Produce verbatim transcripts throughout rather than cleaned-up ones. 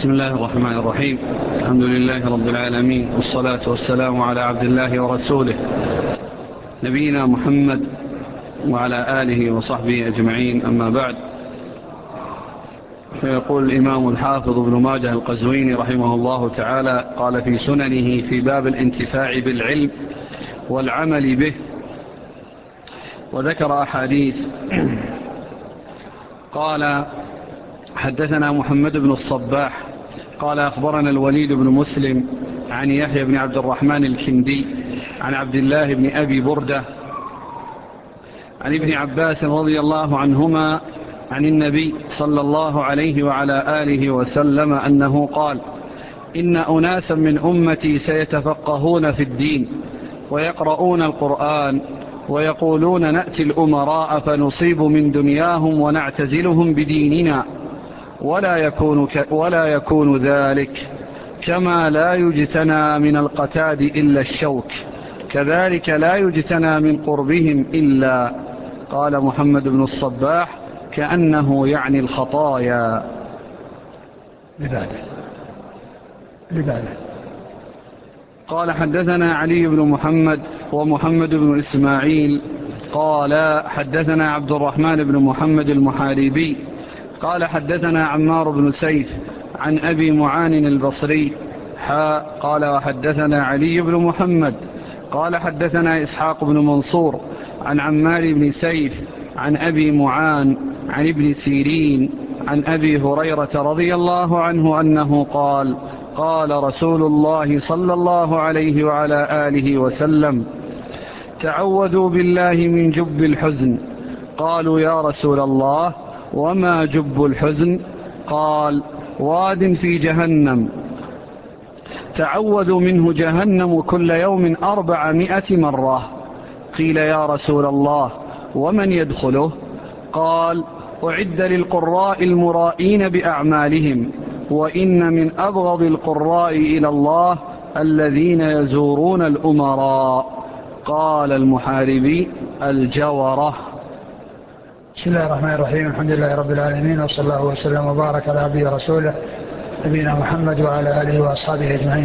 بسم الله الرحمن الرحيم. الحمد لله رب العالمين، والصلاة والسلام على عبد الله ورسوله نبينا محمد وعلى آله وصحبه أجمعين، أما بعد. فيقول الإمام الحافظ ابن ماجه القزويني رحمه الله تعالى قال في سننه في باب الانتفاع بالعلم والعمل به، وذكر أحاديث. قال حدثنا محمد بن الصباح قال أخبرنا الوليد بن مسلم عن يحيى بن عبد الرحمن الكندي عن عبد الله بن أبي بردة عن ابن عباس رضي الله عنهما عن النبي صلى الله عليه وعلى آله وسلم أنه قال: إن أناسا من أمتي سيتفقهون في الدين ويقرؤون القرآن ويقولون نأتي الأمراء فنصيب من دنياهم ونعتزلهم بديننا، ولا يكون, ك ولا يكون ذلك، كما لا يجتنى من القتاد إلا الشوك، كذلك لا يجتنى من قربهم إلا. قال محمد بن الصباح: كأنه يعني الخطايا. لبعده لبعده قال حدثنا علي بن محمد ومحمد بن إسماعيل قال حدثنا عبد الرحمن بن محمد المحاربي قال حدثنا عمار بن سيف عن أبي معان البصري حاء قال وحدثنا علي بن محمد قال حدثنا إسحاق بن منصور عن عمار بن سيف عن أبي معان عن ابن سيرين عن أبي هريرة رضي الله عنه أنه قال: قال رسول الله صلى الله عليه وعلى آله وسلم: تعوذوا بالله من جب الحزن. قالوا: يا رسول الله، وما جب الحزن؟ قال: واد في جهنم تعوذ منه جهنم كل يوم أربعمائة مرة. قيل: يا رسول الله، ومن يدخله؟ قال: أعد للقراء المرائين بأعمالهم، وإن من أبغض القراء إلى الله الذين يزورون الأمراء. قال المحاربي: الجورة. بسم الله الرحمن الرحيم. الحمد لله رب العالمين، وصلى الله وسلم وبارك على عبده ورسوله نبينا محمد وعلى آله وأصحابه أجمعين.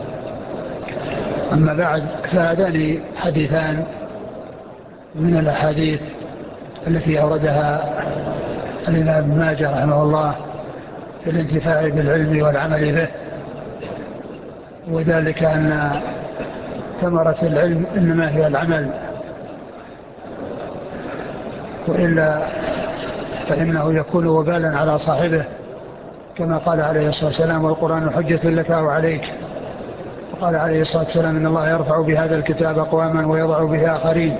أما بعد، فهذان حديثان من الأحاديث التي أوردها الإمام ابن ماجه رحمه الله في الانتفاع بالعلم والعمل به، وذلك أن ثمرة العلم إنما هي العمل، وإلا فإنه يكون وبالا على صاحبه، كما قال عليه الصلاة والسلام: والقرآن حجة لك أو عليك. وقال عليه الصلاة والسلام: إن الله يرفع بهذا الكتاب أقواما ويضع به آخرين.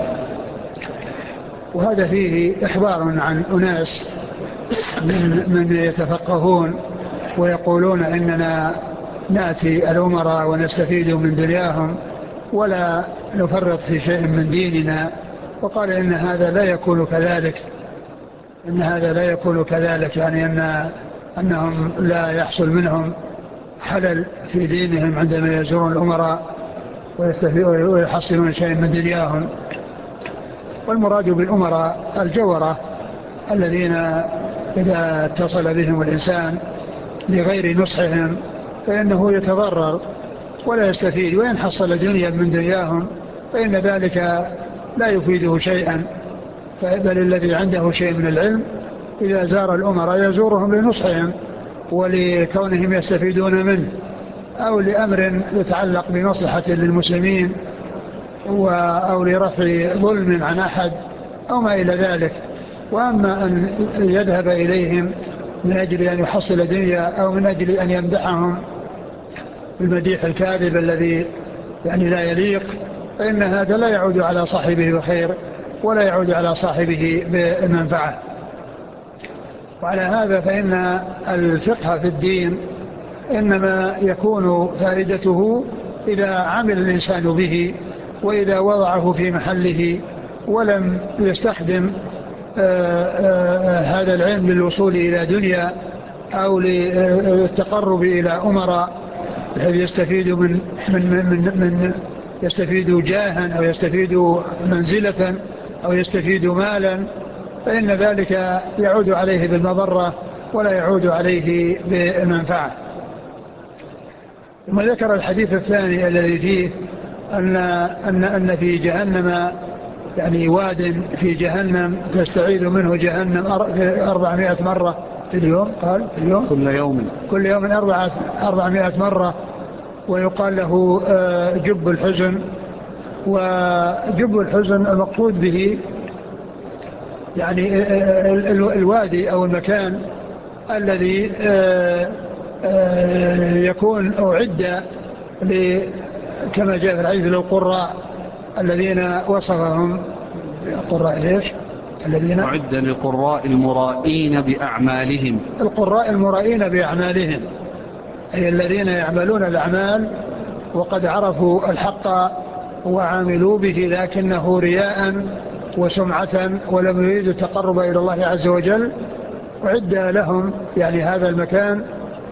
وهذا فيه إخبار عن أناس من, من يتفقهون ويقولون إننا نأتي الأمراء ونستفيد من دنياهم ولا نفرط في شيء من ديننا. وقال إن هذا لا يكون كذلك إن هذا لا يكون كذلك يعني أن أنهم لا يحصل منهم حلل في دينهم عندما يزورون الأمراء ويحصلون شيء من دنياهم. والمراد بالأمراء الجورة الذين إذا اتصل بهم الإنسان لغير نصحهم فإنه يتضرر ولا يستفيد، وإن حصل دنيا من دنياهم فإن ذلك لا يفيده شيئا. بل الذي عنده شيء من العلم إذا زار الأمراء يزورهم لنصحهم ولكونهم يستفيدون منه، أو لأمر يتعلق بمصلحة للمسلمين أو لرفع ظلم عن أحد أو ما إلى ذلك. وأما أن يذهب إليهم من أجل أن يحصل دنيا أو من أجل أن يمدحهم بالمديح الكاذب الذي يعني لا يليق، فإن هذا لا يعود على صاحبه بخير ولا يعود على صاحبه بمنفعة. وعلى هذا فإن الفقه في الدين إنما يكون فائدته إذا عمل الإنسان به، وإذا وضعه في محله ولم يستخدم آآ آآ هذا العلم للوصول إلى دنيا أو للتقرب إلى أمراء بحيث يستفيد من, من, من, من يستفيد جاها أو يستفيد منزلة أو يستفيد مالا، فإن ذلك يعود عليه بالمضرة ولا يعود عليه بمنفعة. ثم ذكر الحديث الثاني الذي فيه أن, أن, أن في جهنم يعني واد في جهنم تستعيذ منه جهنم أربعمائة مرة في اليوم. قال في اليوم كل يوم كل يوم أربعمائة مرة، ويقال له جب الحزن. وجب الحزن المقصود به يعني الوادي أو المكان الذي يكون أعد كما جاء في الحديث للقراء الذين وصفهم القراء ليش الذين أعد للقراء المرائين بأعمالهم، القراء المرائين بأعمالهم أي الذين يعملون الأعمال وقد عرفوا الحق وعاملوا به لكنه رياء وسمعة ولم يريدوا التقرب إلى الله عز وجل، وعد لهم يعني هذا المكان.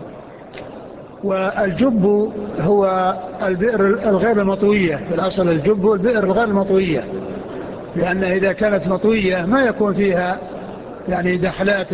والجب هو البئر الغير مطوية، في الأصل الجب البئر الغير مطوية، لأن إذا كانت مطوية ما يكون فيها يعني دخلات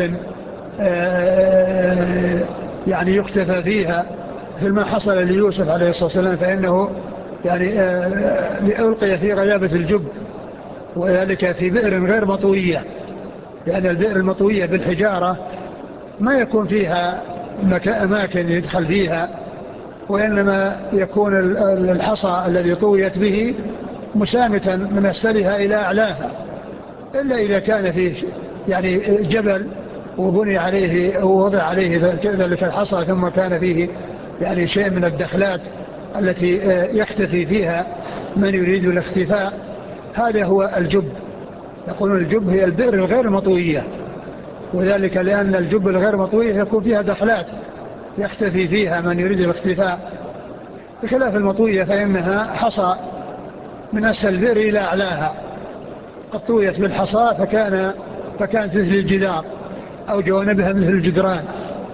يعني يختفى فيها مثل ما حصل ليوسف عليه الصلاة والسلام، فإنه يعني ألقي في غيابة الجب، وذلك في بئر غير مطوية، لأن البئر المطوية بالحجارة ما يكون فيها أماكن يدخل فيها، وإنما يكون الحصى الذي طويت به مسامتا من أسفلها إلى أعلاها، إلا إذا كان فيه يعني جبل وبني عليه ووضع عليه ذلك الحصى ثم كان فيه يعني شيء من الدخلات التي يختفي فيها من يريد الاختفاء، هذا هو الجب. يقولون الجب هي البئر الغير مطوية، وذلك لأن الجب الغير مطوية يكون فيها دخلات يختفي فيها من يريد الاختفاء، بخلاف المطوية فإنها حصى من أسفل البئر إلى أعلاها، قد طويت بالحصى فكان فكانت مثل الجدار أو جوانبها مثل الجدران.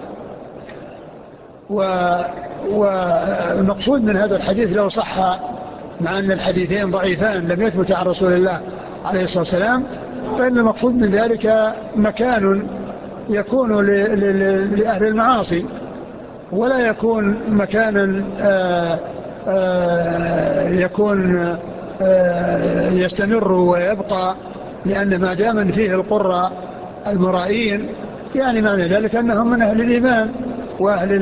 والمقصود من هذا الحديث لو صح، مع أن الحديثين ضعيفان لم يثبت عن رسول الله عليه الصلاة والسلام، فإن المقصود من ذلك مكان يكون لأهل المعاصي، ولا يكون مكانا آآ آآ يكون آآ يستمر ويبقى، لأن ما دام فيه القرى المرائين يعني معنى ذلك أنهم من أهل الإيمان وأهل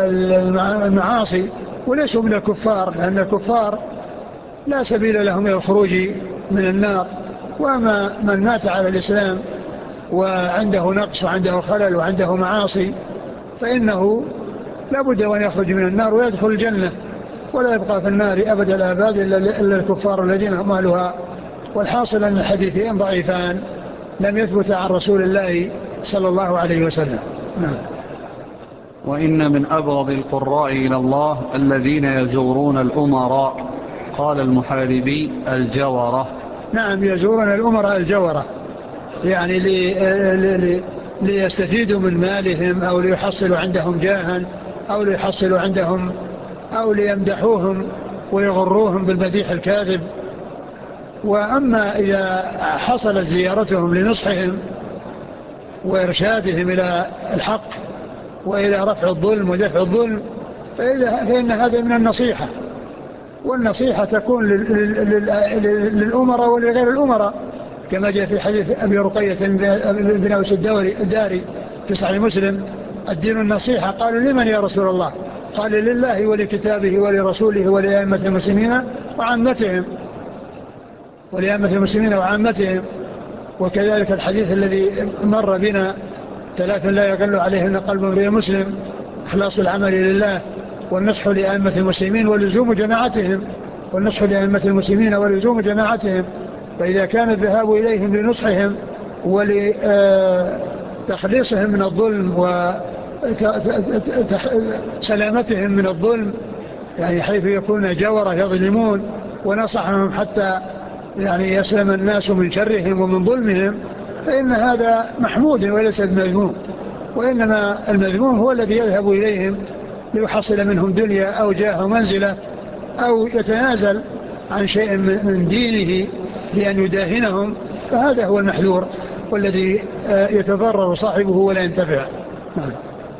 المعاصي وليسوا من الكفار، لأن الكفار لا سبيل لهم إلى الخروج من النار، وما من مات على الإسلام وعنده نقص وعنده خلل وعنده معاصي فإنه لا بد أن يخرج من النار ويدخل الجنة، ولا يبقى في النار أبد الآباد إلا الكفار الذين هم أهلها. والحاصل أن الحديثين ضعيفان لم يثبت عن رسول الله صلى الله عليه وسلم. نعم. وإن من أبغض القراء إلى الله الذين يزورون الأمراء، قال المحاربي الجورة. نعم، يزورون الأمراء الجورة، يعني لي لي ليستفيدوا من مالهم أو ليحصلوا عندهم جاها أو ليحصلوا عندهم أو ليمدحوهم ويغروهم بالمديح الكاذب. وأما إذا حصلت زيارتهم لنصحهم وإرشادهم إلى الحق وإلى رفع الظلم ودفع الظلم فإن هذا من النصيحة، والنصيحة تكون للأمراء ولغير الأمراء، كما جاء في حديث أبي رقية بن أوس الداري في صحيح مسلم: الدين النصيحة. قالوا: لمن يا رسول الله؟ قال: لله ولكتابه ولرسوله ولأئمة المسلمين وعامتهم ولأئمة المسلمين وعامتهم. وكذلك الحديث الذي مر بنا: ثلاث لا يغل عليهن قلب امرئ مسلم: إخلاص العمل لله، والنصح لأئمة المسلمين ولزوم جماعتهم والنصح لأئمة المسلمين ولزوم جماعتهم. فإذا كان الذهاب إليهم لنصحهم ولتخليصهم من الظلم وسلامتهم من الظلم، يعني حيث يكون جورة يظلمون، ونصحهم حتى يعني يسلم الناس من شرهم ومن ظلمهم، فإن هذا محمود وليس بمذموم. وإنما المذموم هو الذي يذهب إليهم ليحصل منهم دنيا أو جاه ومنزلة، أو يتنازل عن شيء من دينه بأن يداهنهم، فهذا هو المحذور والذي يتضرر صاحبه ولا ينتفع. نعم.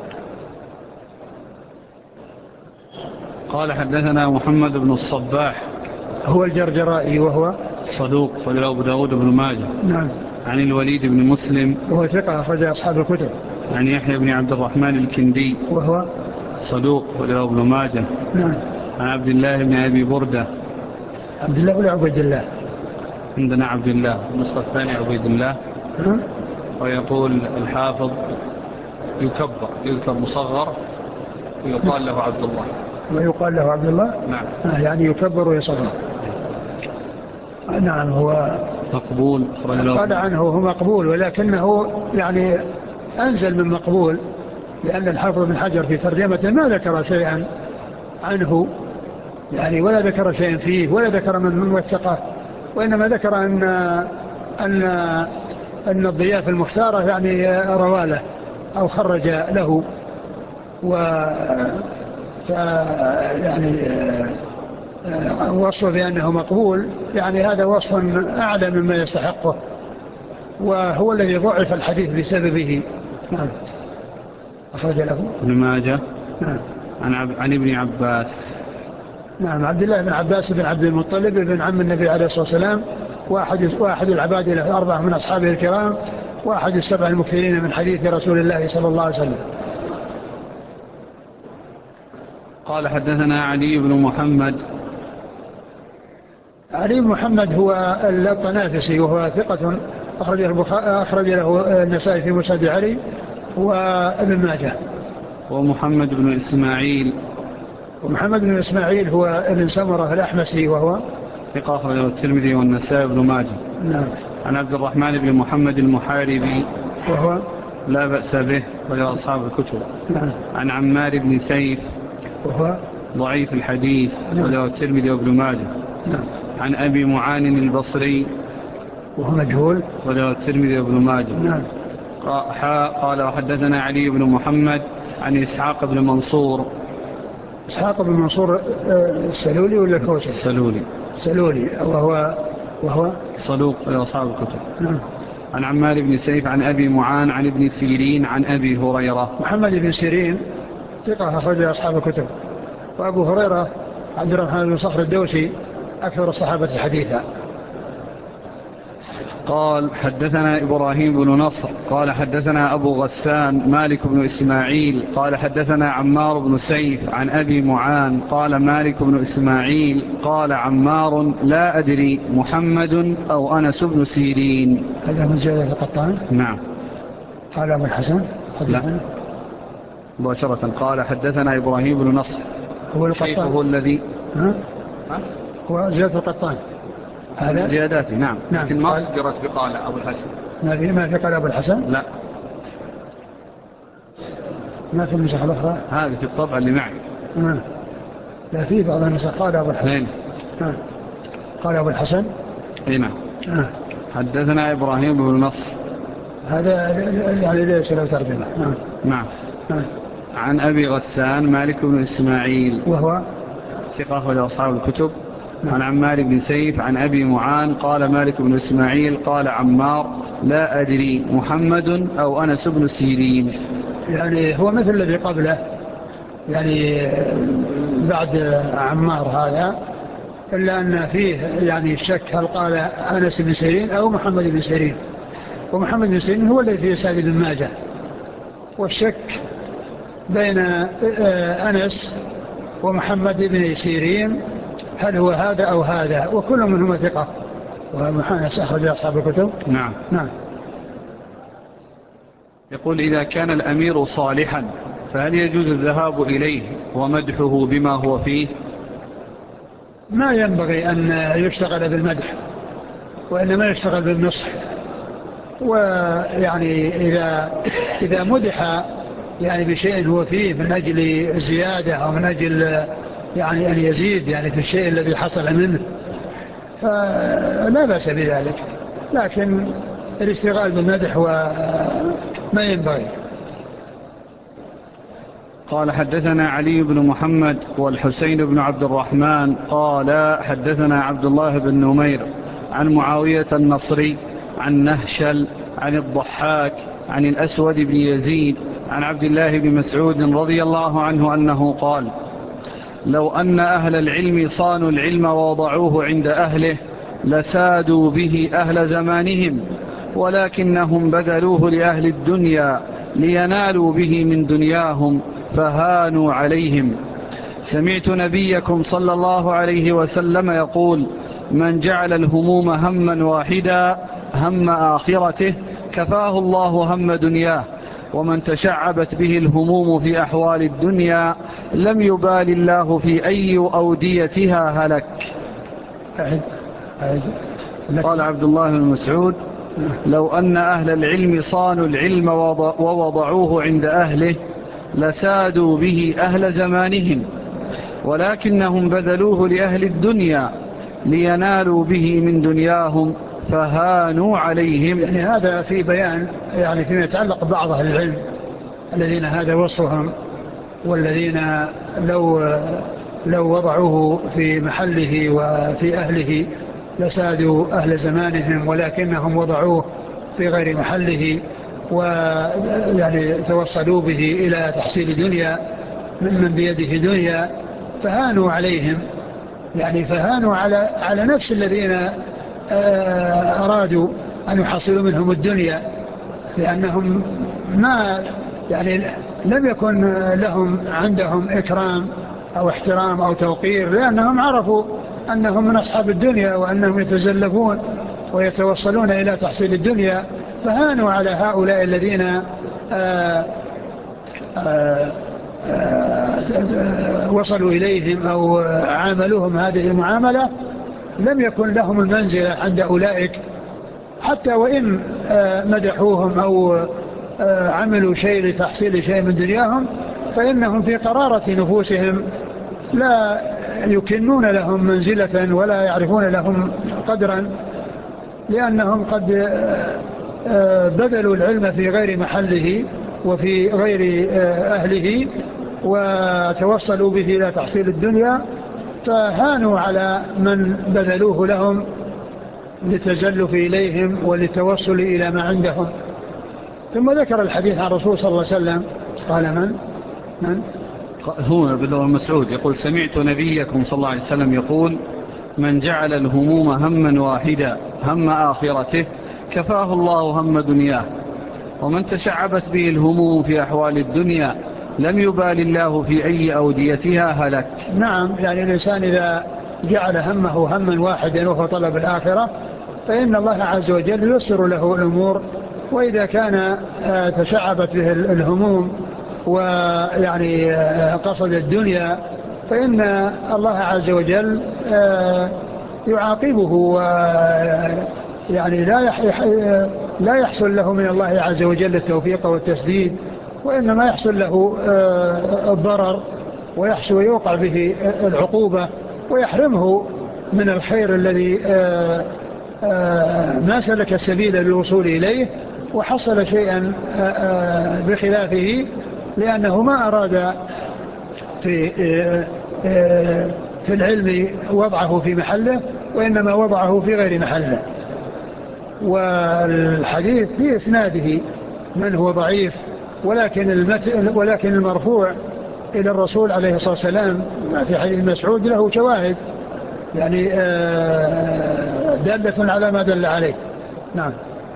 قال حدثنا محمد بن الصباح هو الجرجرائي وهو صدوق وله أبو داود بن ماجه. نعم. عن الوليد بن مسلم وهو ثقة أخرج أصحاب الكتب. عن يحيى بن عبد الرحمن الكندي وهو صدوق وله ابن ماجه. نعم. عن عبد الله بن أبي بردة. عبد الله ولا عبيد الله؟ عندنا عبد الله، النسخة الثانية عبيد الله. نعم. ويقول الحافظ يكبر، يذكر مصغر ويقال له عبد الله. ويقال له عبد الله. نعم. آه يعني يكبر ويصغر. نعم. هو مقبول. قال عنه هو مقبول، ولكنه يعني أنزل من مقبول، لأن الحافظ بن حجر في ترجمته ما ذكر شيئا عنه يعني، ولا ذكر شيئا فيه، ولا ذكر من وثقه، وإنما ذكر أن أن أن الضياف المختارة يعني رواله أو خرج له، و يعني وصف بأنه مقبول، يعني هذا وصف أعلى مما يستحقه، وهو الذي ضعف الحديث بسببه. نعم. أخرج له ابن ماجه. نعم. عن, عب... عن ابن عباس. نعم. عبد الله بن عباس بن عبد المطلب بن عم النبي عليه الصلاة والسلام، واحد, واحد العباد الأربعة من أصحابه الكرام، واحد السبع المكثرين من حديث رسول الله صلى الله عليه وسلم. قال حدثنا علي بن محمد. علي بن محمد هو الطنافسي، وهو ثقة أخرج له, أخرج له النسائي في مسند علي وابن ماجه. ومحمد بن إسماعيل. ومحمد بن إسماعيل هو ابن سمرة الأحمسي، وهو ثقة أخرجه الترمذي والنسائي بن ماجه. نعم. عن عبد الرحمن بن محمد المحاربي، وهو لا بأس به وله أصحاب الكتب. نعم. عن عمار بن سيف، وهو ضعيف الحديث، نعم. وله الترمذي وابن ماجه. نعم. عن أبي معان البصري، وهو مجهول، وله الترمذي وابن ماجه. نعم. قال وحدثنا علي بن محمد عن إسحاق بن منصور. إسحاق بن منصور السلولي ولا الكوسي؟ السلولي. سلولي. وهو وهو صدوق لأصحاب الكتب. نعم. عن عمار بن سيف عن أبي معان عن ابن سيرين عن أبي هريرة. محمد بن سيرين ثقة أخرج أصحاب الكتب. وأبو هريرة عبد الرحمن بن صخر الدوسي أكثر الصحابة حديثا. قال حدثنا إبراهيم بن نصر قال حدثنا أبو غسان مالك بن إسماعيل قال حدثنا عمار بن سيف عن أبي معان قال مالك بن إسماعيل قال عمار لا أدري محمد أو أنس بن سيرين. هذا من زيادة القطان؟ نعم. قال أبو الحسن؟ لا مباشرة. قال حدثنا إبراهيم بن نصر هو القطان شيخه الذي ها؟ ها؟ هو زيادة القطان هذا زياداتي. نعم. نعم. لكن ما سجرت بقال أبو الحسن. ما في ما في قال أبو الحسن؟ لا ما في النسخة الأخرى. هذه في الطبع اللي معي. آه. لا في بعض النسخ قال أبو الحسن. آه. قال أبو الحسن. هنا آه. حدثنا إبراهيم بن نصر هذا يعني ليس له ترجمة. آه. نعم. آه. عن أبي غسان مالك بن إسماعيل وهو ثقة أخرج أصحاب الكتب. نعم. عن عمار بن سيف عن أبي معان قال مالك بن إسماعيل قال عمار لا أدري محمد أو أنس بن سيرين. يعني هو مثل الذي قبله يعني بعد عمار هذا، إلا أن فيه يعني الشك هل قال أنس بن سيرين أو محمد بن سيرين، ومحمد بن سيرين هو الذي في سعد بن ماجه، والشك بين أنس ومحمد بن سيرين هل هو هذا أو هذا، وكل منهما ثقة، ومحمد أخرج أصحاب الكتب. نعم. نعم. يقول إذا كان الأمير صالحا فهل يجوز الذهاب إليه ومدحه بما هو فيه؟ ما ينبغي أن يشتغل بالمدح، وإنما يشتغل بالنصح. ويعني إذا إذا مدح يعني بشيء هو فيه من أجل الزيادة أو من أجل يعني أن يزيد يعني في الشيء الذي حصل منه فلا بأس بذلك، لكن الاشتغال بالمدح وما ينبغي. قال حدثنا علي بن محمد والحسين بن عبد الرحمن قال حدثنا عبد الله بن نمير عن معاوية النصري عن نهشل عن الضحاك عن الأسود بن يزيد عن عبد الله بن مسعود رضي الله عنه أنه قال: لو أن أهل العلم صانوا العلم ووضعوه عند أهله لسادوا به أهل زمانهم، ولكنهم بذلوه لأهل الدنيا لينالوا به من دنياهم فهانوا عليهم. سمعت نبيكم صلى الله عليه وسلم يقول: من جعل الهموم هما واحدا هم آخرته كفاه الله هم دنياه، ومن تشعبت به الهموم في أحوال الدنيا لم يبال الله في أي أوديتها هلك. قال عبد الله بن مسعود: لو أن أهل العلم صانوا العلم ووضعوه عند أهله لسادوا به أهل زمانهم، ولكنهم بذلوه لأهل الدنيا لينالوا به من دنياهم فهانوا عليهم. يعني هذا في بيان يعني فيما يتعلق ببعض أهل العلم الذين هذا وصفهم، والذين لو لو وضعوه في محله وفي أهله لسادوا أهل زمانهم، ولكنهم وضعوه في غير محله ويعني توصلوا به إلى تحصيل دنيا ممن بيده دنيا فهانوا عليهم. يعني فهانوا على على نفس الذين أرادوا أن يحصلوا منهم الدنيا، لأنهم ما يعني لم يكن لهم عندهم إكرام أو احترام أو توقير، لأنهم عرفوا أنهم من أصحاب الدنيا وأنهم يتزلفون ويتوصلون إلى تحصيل الدنيا، فهانوا على هؤلاء الذين آآ آآ آآ وصلوا إليهم أو عاملوهم هذه المعاملة لم يكن لهم المنزلة عند أولئك، حتى وإن مدحوهم أو عملوا شيء لتحصيل شيء من دنياهم، فإنهم في قرارة نفوسهم لا يكنون لهم منزلة ولا يعرفون لهم قدرا، لأنهم قد بذلوا العلم في غير محله وفي غير أهله وتوصلوا به إلى تحصيل الدنيا، فهانوا على من بذلوه لهم لتزلف إليهم وللتوصل إلى ما عندهم. ثم ذكر الحديث عن الرسول صلى الله عليه وسلم قال: من من هو ابن مسعود يقول: سمعت نبيكم صلى الله عليه وسلم يقول: من جعل الهموم هما واحدا هم آخرته كفاه الله هم دنياه، ومن تشعبت به الهموم في أحوال الدنيا لم يبال الله في أي أوديتها هلك. نعم، يعني الإنسان إذا جعل همه هما واحدا وهو طلب الآخرة فإن الله عز وجل يسر له الأمور، وإذا كان تشعبت به الهموم ويعني قصد الدنيا فإن الله عز وجل يعاقبه، ويعني لا لا يحصل له من الله عز وجل التوفيق والتسديد، وإنما يحصل له الضرر ويحصل ويوقع به العقوبة ويحرمه من الخير الذي ما سلك السبيل للوصول إليه، وحصل شيئا بخلافه لأنه ما أراد في في العلم وضعه في محله وإنما وضعه في غير محله. والحديث في إسناده من هو ضعيف، ولكن ولكن المرفوع إلى الرسول عليه الصلاة والسلام في حديث مسعود له شواهد يعني دالة على ما دل عليه. نعم.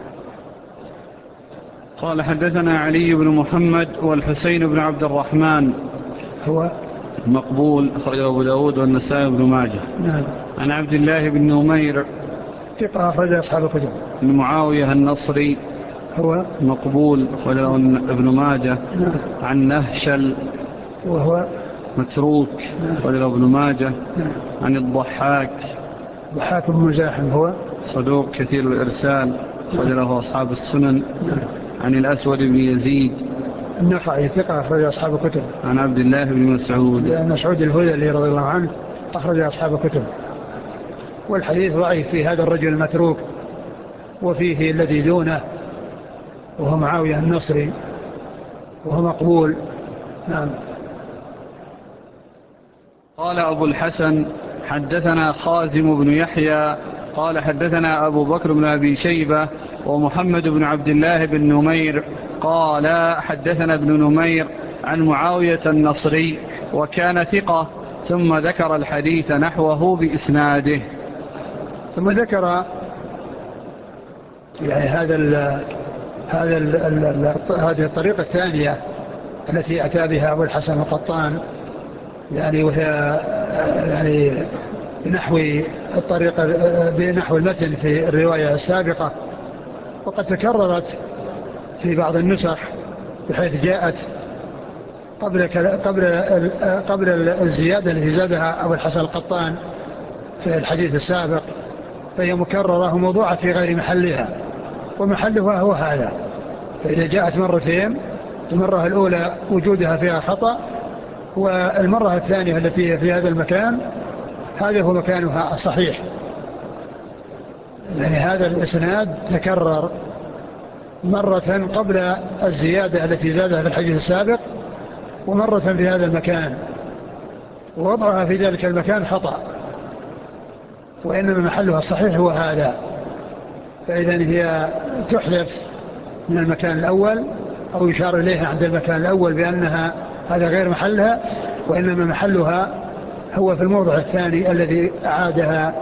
قال: حدثنا علي بن محمد والحسين بن عبد الرحمن هو مقبول، أخرجه أبو داود والنسائي بن ماجه. نعم. عن عبد الله بن نمير ثقة أخرج أصحاب الكتب. بن معاوية النصري هو مقبول، أخرجه ابن ماجه. نعم. عن نهشل وهو متروك، أخرجه ابن ماجه. نعم. عن الضحاك ضحاك بن مزاحم هو صدوق كثير الإرسال، أخرجه أصحاب السنن. نعم. عن الأسود بن يزيد النخعي ثقة أخرج أصحاب الكتب. عن عبد الله بن مسعود مسعود الهذلي رضي الله عنه أخرج أصحاب الكتب. والحديث ضعيف في هذا الرجل المتروك، وفيه الذي دونه وهو معاوية النصري وهو مقبول. نعم. قال أبو الحسن: حدثنا خازم بن يحيى قال حدثنا أبو بكر بن أبي شيبة ومحمد بن عبد الله بن نمير قال حدثنا ابن نمير عن معاوية النصري وكان ثقة، ثم ذكر الحديث نحوه بإسناده. ثم ذكر يعني هذا ال هذا ال ال هذه الطريقة الثانية التي أتى بها أبو الحسن القطان، يعني وهي يعني بنحو الطريقة بنحو المتن في الرواية السابقة، وقد تكررت في بعض النسخ بحيث جاءت قبل قبل قبل الزيادة التي زادها أبو الحسن القطان في الحديث السابق، فهي مكررة وموضوعة في غير محلها، ومحلها هو هذا. فإذا جاءت مرتين، المرة الأولى وجودها فيها خطأ، والمرة الثانية التي في هذا المكان هذا هو مكانها الصحيح. يعني هذا الإسناد تكرر مرة قبل الزيادة التي زادها في الحديث السابق، ومرة في هذا المكان، ووضعها في ذلك المكان خطأ، وإنما محلها الصحيح هو هذا. فإذن هي تحذف من المكان الأول، أو يشار إليها عند المكان الأول بأنها هذا غير محلها، وإنما محلها هو في الموضع الثاني الذي أعادها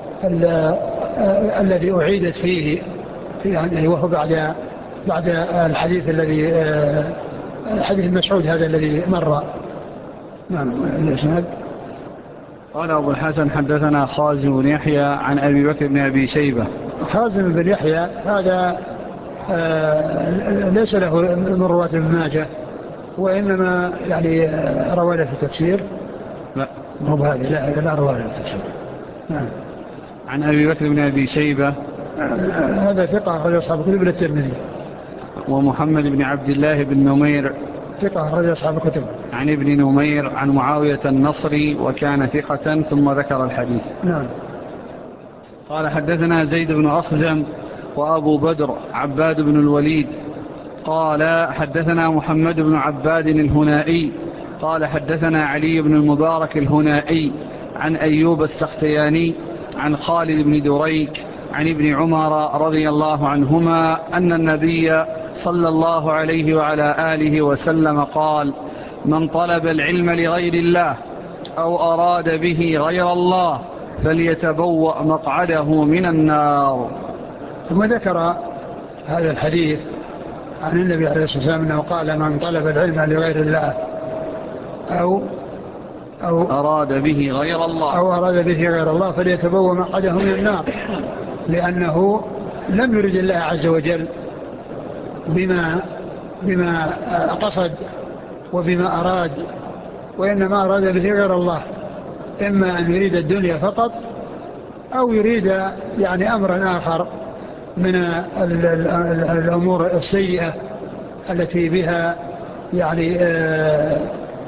الذي أعيدت فيه يعني، وهو بعد بعد الحديث الذي الحديث المسعود هذا الذي مر. نعم. الإسناد قال أبو الحسن حدثنا خازم بن يحيى عن أبي بكر بن أبي شيبة. خازم بن يحيى هذا آه ليس له من رواة ابن ماجه، وإنما يعني رواه في التفسير. لا مو بهذا، لا لا رواه في التفسير. نعم. عن أبي بكر بن أبي شيبة هذا ثقة أخرج أصحاب الكتب إلا الترمذي. ومحمد بن عبد الله بن نمير ثقة أخرج أصحاب الكتب. عن ابن نمير عن معاوية النصري وكان ثقة، ثم ذكر الحديث. نعم. قال حدثنا زيد بن أخزم وأبو بدر عباد بن الوليد قال حدثنا محمد بن عباد الهنائي قال حدثنا علي بن المبارك الهنائي عن أيوب السختياني عن خالد بن دريك عن ابن عمر رضي الله عنهما أن النبي صلى الله عليه وعلى آله وسلم قال: من طلب العلم لغير الله أو أراد به غير الله فليتبوأ مقعده من النار. ثم ذكر هذا الحديث عن النبي عليه الصلاة والسلام أنه قال: من طلب العلم لغير الله أو أو أراد به غير الله أو أراد به غير الله فليتبوأ مقعده من النار، لأنه لم يرد الله عز وجل بما بما قصد وبما أراد، وإنما أراد به غير الله، إما أن يريد الدنيا فقط أو يريد يعني أمرا آخر من الأمور السيئة التي بها يعني آآ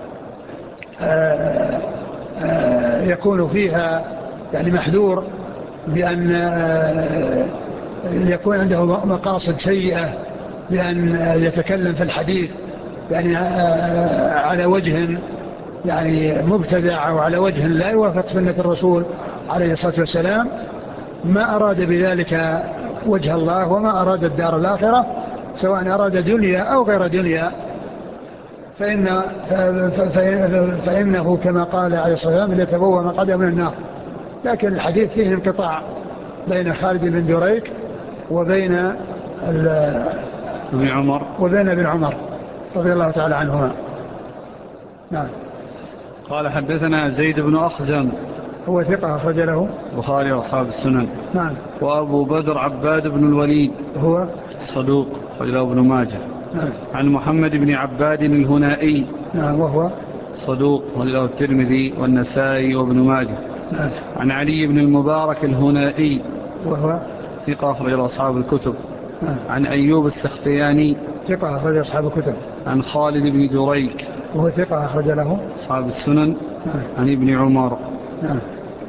آآ آآ يكون فيها يعني محذور بأن يكون عنده مقاصد سيئة، بأن يتكلم في الحديث يعني على وجه يعني مبتدع أو على وجه لا يوافق سنة الرسول عليه الصلاة والسلام. ما أراد بذلك وجه الله وما أراد الدار الآخرة، سواء أراد دنيا أو غير دنيا، فإن فإنه كما قال عليه الصلاة والسلام ليتبوأ مقعده من النار. لكن الحديث فيه انقطاع بين خالد بن دريك وبين ابن عمر وبين ابن عمر رضي الله تعالى عنهما. نعم. قال حدثنا زيد بن أخزم هو ثقة أخرج له البخاري وأصحاب السنن. نعم. وأبو بدر عباد بن الوليد هو صدوق أخرج له ابن ماجه. نعم. عن محمد بن عباد الهنائي. نعم. وهو صدوق أخرج له الترمذي والنسائي وابن ماجه. نعم. عن علي بن المبارك الهنائي وهو ثقة أخرج له أصحاب الكتب. نعم. عن أيوب السختياني ثقة أخرج أصحاب الكتب. عن خالد بن دريك وهو ثقة أخرج له أصحاب السنن. نعم. عن ابن عمر. نعم.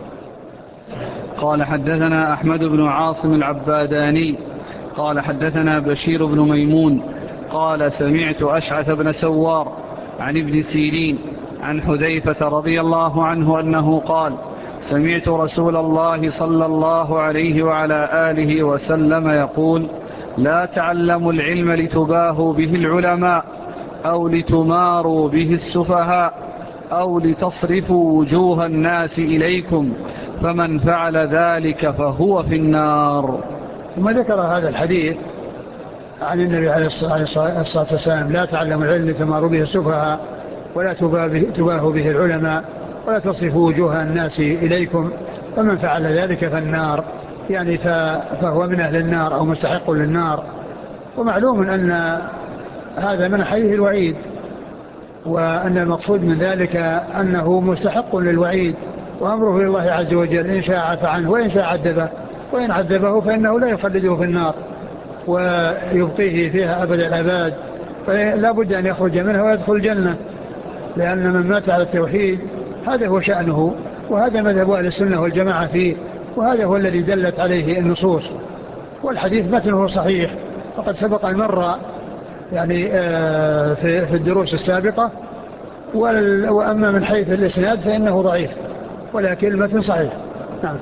قال حدثنا أحمد بن عاصم العباداني قال حدثنا بشير بن ميمون قال سمعت أشعث بن سوار عن ابن سيرين عن حذيفة رضي الله عنه أنه قال: سمعت رسول الله صلى الله عليه وعلى آله وسلم يقول: لا تعلموا العلم لتباهوا به العلماء أو لتماروا به السفهاء أو لتصرفوا وجوه الناس إليكم، فمن فعل ذلك فهو في النار. ثم ذكر هذا الحديث عن النبي عليه الصلاة والسلام: لا تعلموا العلم لتماروا به السفهاء ولا تباهوا به العلماء ولا تصرفوا وجوه الناس إليكم، فمن فعل ذلك فالنار، يعني فهو من أهل النار أو مستحق للنار. ومعلوم أن هذا من حيث الوعيد، وأن المقصود من ذلك أنه مستحق للوعيد، وأمره لله عز وجل، إن شاء عفى عنه وإن شاء عذبه، وإن عذبه فإنه لا يخلده في النار ويبقيه فيها أبد الأباد، فلا بد أن يخرج منها ويدخل الجنة، لأن من مات على التوحيد هذا هو شأنه، وهذا مذهب أهل السنة والجماعة فيه، وهذا هو الذي دلت عليه النصوص. والحديث متنه صحيح، وقد سبق المرة يعني في الدروس السابقة. وأما من حيث الإسناد فإنه ضعيف، ولكن المتن صحيح. نعم.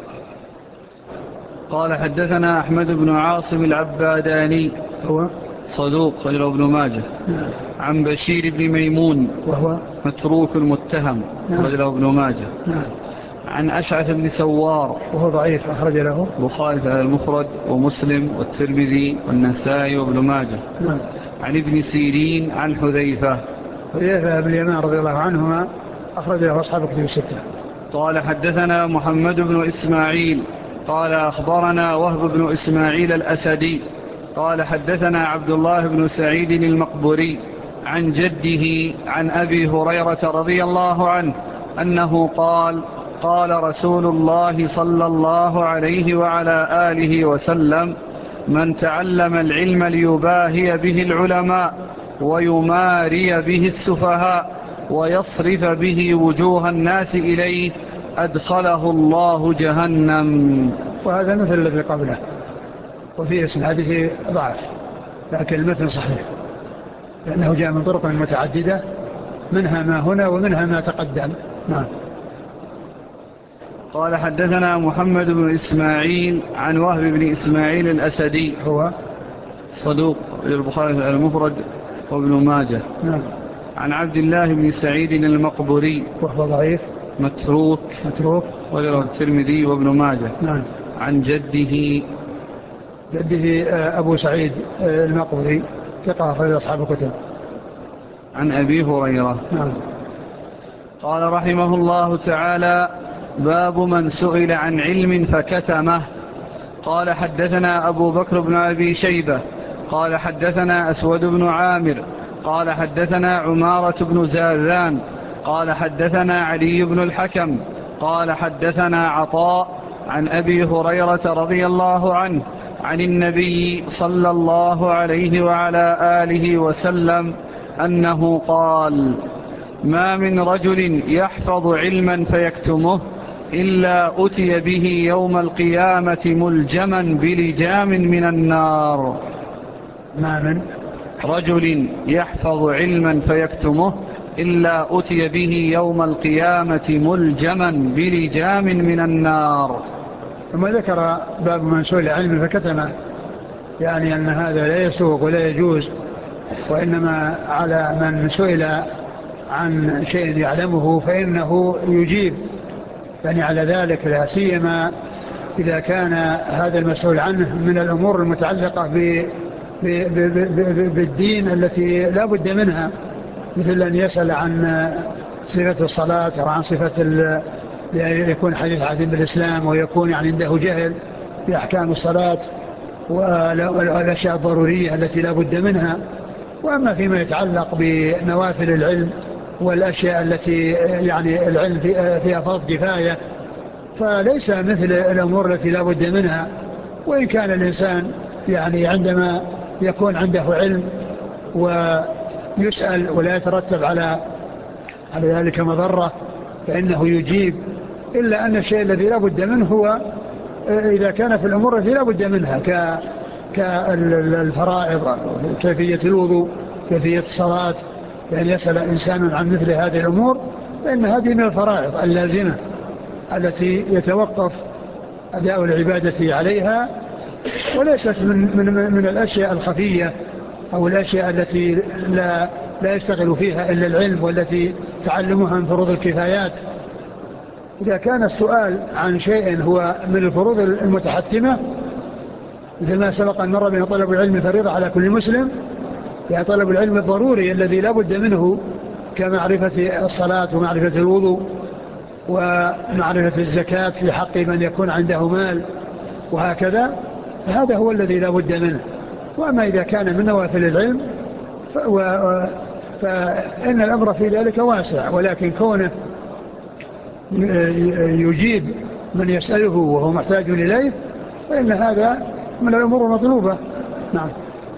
قال: حدثنا أحمد بن عاصم العباداني هو صدوق رجله ابن ماجه. نعم. عن بشير بن ميمون وهو متروك المتهم. نعم. رجله ابن ماجه. نعم. عن أشعث بن سوار وهو ضعيف، أخرج له البخاري في المفرد ومسلم والترمذي والنسائي وابن ماجه. نعم. عن ابن سيرين عن حذيفة حذيفة بن اليمان رضي الله عنهما، أخرج له أصحاب الكتب الستة. قال: حدثنا محمد بن إسماعيل قال: أخبرنا وهب بن إسماعيل الأسدي قال: حدثنا عبد الله بن سعيد المقبري عن جده عن أبي هريرة رضي الله عنه أنه قال: قال رسول الله صلى الله عليه وعلى آله وسلم: من تعلم العلم ليباهي به العلماء ويماري به السفهاء ويصرف به وجوه الناس إليه أدخله الله جهنم. وهذا مثل الذي قبله، وفي إسناده ضعف، لكن المتن صحيح، لأنه جاء من طرق متعددة، منها ما هنا ومنها ما تقدم. نعم. قال: حدثنا محمد بن إسماعيل عن وهب بن إسماعيل الأسدي هو صدوق البخاري المفرد وابن ماجه. نعم. عن عبد الله بن سعيد المقبري وهو ضعيف متروك متروك وله الترمذي وابن ماجه. نعم. عن جده جده أبو سعيد المقبري ثقة أخرج أصحاب الكتب. عن أبي هريرة. نعم. قال رحمه الله تعالى: باب من سئل عن علم فكتمه. قال: حدثنا أبو بكر بن أبي شيبة قال: حدثنا أسود بن عامر قال: حدثنا عمارة بن زاذان قال: حدثنا علي بن الحكم قال: حدثنا عطاء عن أبي هريرة رضي الله عنه عن النبي صلى الله عليه وعلى آله وسلم أنه قال: ما من رجل يحفظ علما فيكتمه إلا أتي به يوم القيامة ملجما بلجام من النار. ما من رجل يحفظ علما فيكتمه إلا أتي به يوم القيامة ملجما بلجام من النار. ثم ذكر باب من سئل علم فكتمه، يعني أن هذا لا يسوق ولا يجوز، وإنما على من سئل عن شيء يعلمه فإنه يجيب يعني على ذلك، لا سيما إذا كان هذا المسؤول عنه من الأمور المتعلقة بالدين التي لا بد منها، مثل أن يسأل عن صفة الصلاة أو عن صفة يكون حديث عهد بالإسلام ويكون يعني عنده جهل بأحكام الصلاة والأشياء الضرورية التي لا بد منها. وأما فيما يتعلق بنوافل العلم والأشياء التي يعني العلم فيها فرض كفاية فليس مثل الأمور التي لا بد منها. وإن كان الإنسان يعني عندما يكون عنده علم ويسأل ولا يترتب على على ذلك مضرة فإنه يجيب، إلا أن الشيء الذي لا بد منه هو إذا كان في الأمور التي لا بد منها كالفرائض، كيفية الوضوء، كيفية الصلاة، يعني يسأل إنسان عن مثل هذه الأمور، فإن هذه من الفرائض اللازمة التي يتوقف أداء العبادة عليها، وليست من, من, من الأشياء الخفية أو الأشياء التي لا, لا يشتغل فيها إلا العلم، والتي تعلمها من فروض الكفايات. إذا كان السؤال عن شيء هو من الفروض المتحتمة مثل ما سبق أن مر بنا طلب العلم فريضة على كل مسلم، يعني طلب العلم الضروري الذي لا بد منه كمعرفة الصلاة ومعرفة الوضوء ومعرفة الزكاة في حق من يكون عنده مال وهكذا، هذا هو الذي لا بد منه. وأما إذا كان من نوافل العلم فإن الأمر في ذلك واسع، ولكن كونه يجيب من يسأله وهو محتاج إليه فإن هذا من الأمور المطلوبة. نعم.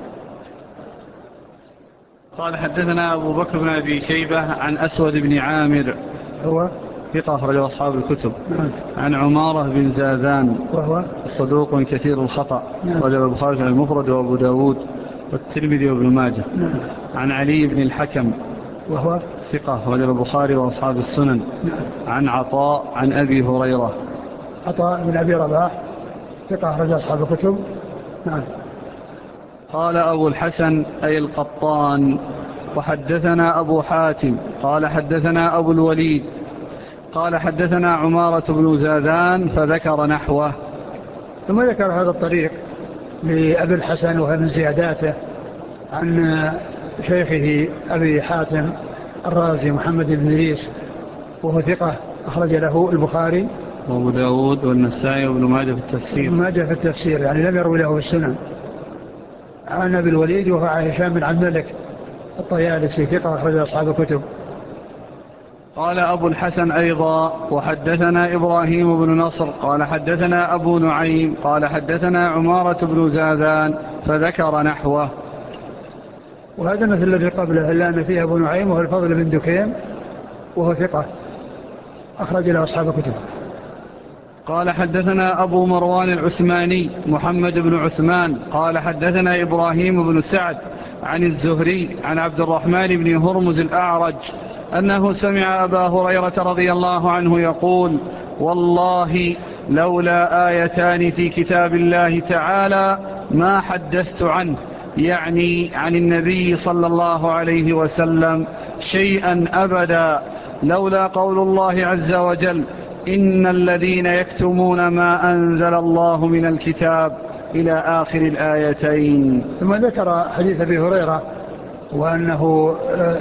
قال حدثنا أبو بكر بن أبي شيبة عن أسود بن عامر هو ثقة أخرجه أصحاب الكتب. نعم. عن عمارة بن زاذان وهو صدوق كثير الخطأ. نعم. أخرجه البخاري المفرد وأبو داود والترمذي وابن ماجه. نعم. عن علي بن الحكم وهو ثقة أخرجه البخاري وأصحاب السنن. نعم. عن عطاء عن أبي هريرة عطاء بن أبي رباح ثقة أخرجه أصحاب الكتب. نعم. قال أبو الحسن أي القطان وحدثنا أبو حاتم قال حدثنا أبو الوليد قال حدثنا عمارة بن زاذان فذكر نحوه. ثم ذكر هذا الطريق لأبي الحسن وهي من زياداته عن شيخه أبي حاتم الرازي محمد بن إدريس وهو ثقة أخرج له البخاري وأبو داود والنسائي وابن ماجه في التفسير. ماجه في التفسير يعني لم يروي له السنن. عن أبي الوليد وهو هشام بن عبد الملك الطيالسي ثقة أخرج أصحاب الكتب. قال أبو الحسن أيضا وحدثنا إبراهيم بن نصر قال حدثنا أبو نعيم قال حدثنا عمارة بن زاذان فذكر نحوه. وهذا مثل الذي قبله إلا أن فيه أبو نعيم وهو الفضل بن دكين وهو ثقة أخرج له أصحاب الكتب. قال حدثنا أبو مروان العثماني محمد بن عثمان قال حدثنا إبراهيم بن سعد عن الزهري عن عبد الرحمن بن هرمز الأعرج أنه سمع أبا هريرة رضي الله عنه يقول والله لولا آيتان في كتاب الله تعالى ما حدثت عنه، يعني عن النبي صلى الله عليه وسلم شيئا أبدا، لولا قول الله عز وجل إن الذين يكتمون ما أنزل الله من الكتاب إلى آخر الآيتين. ثم ذكر حديث أبي هريرة وأنه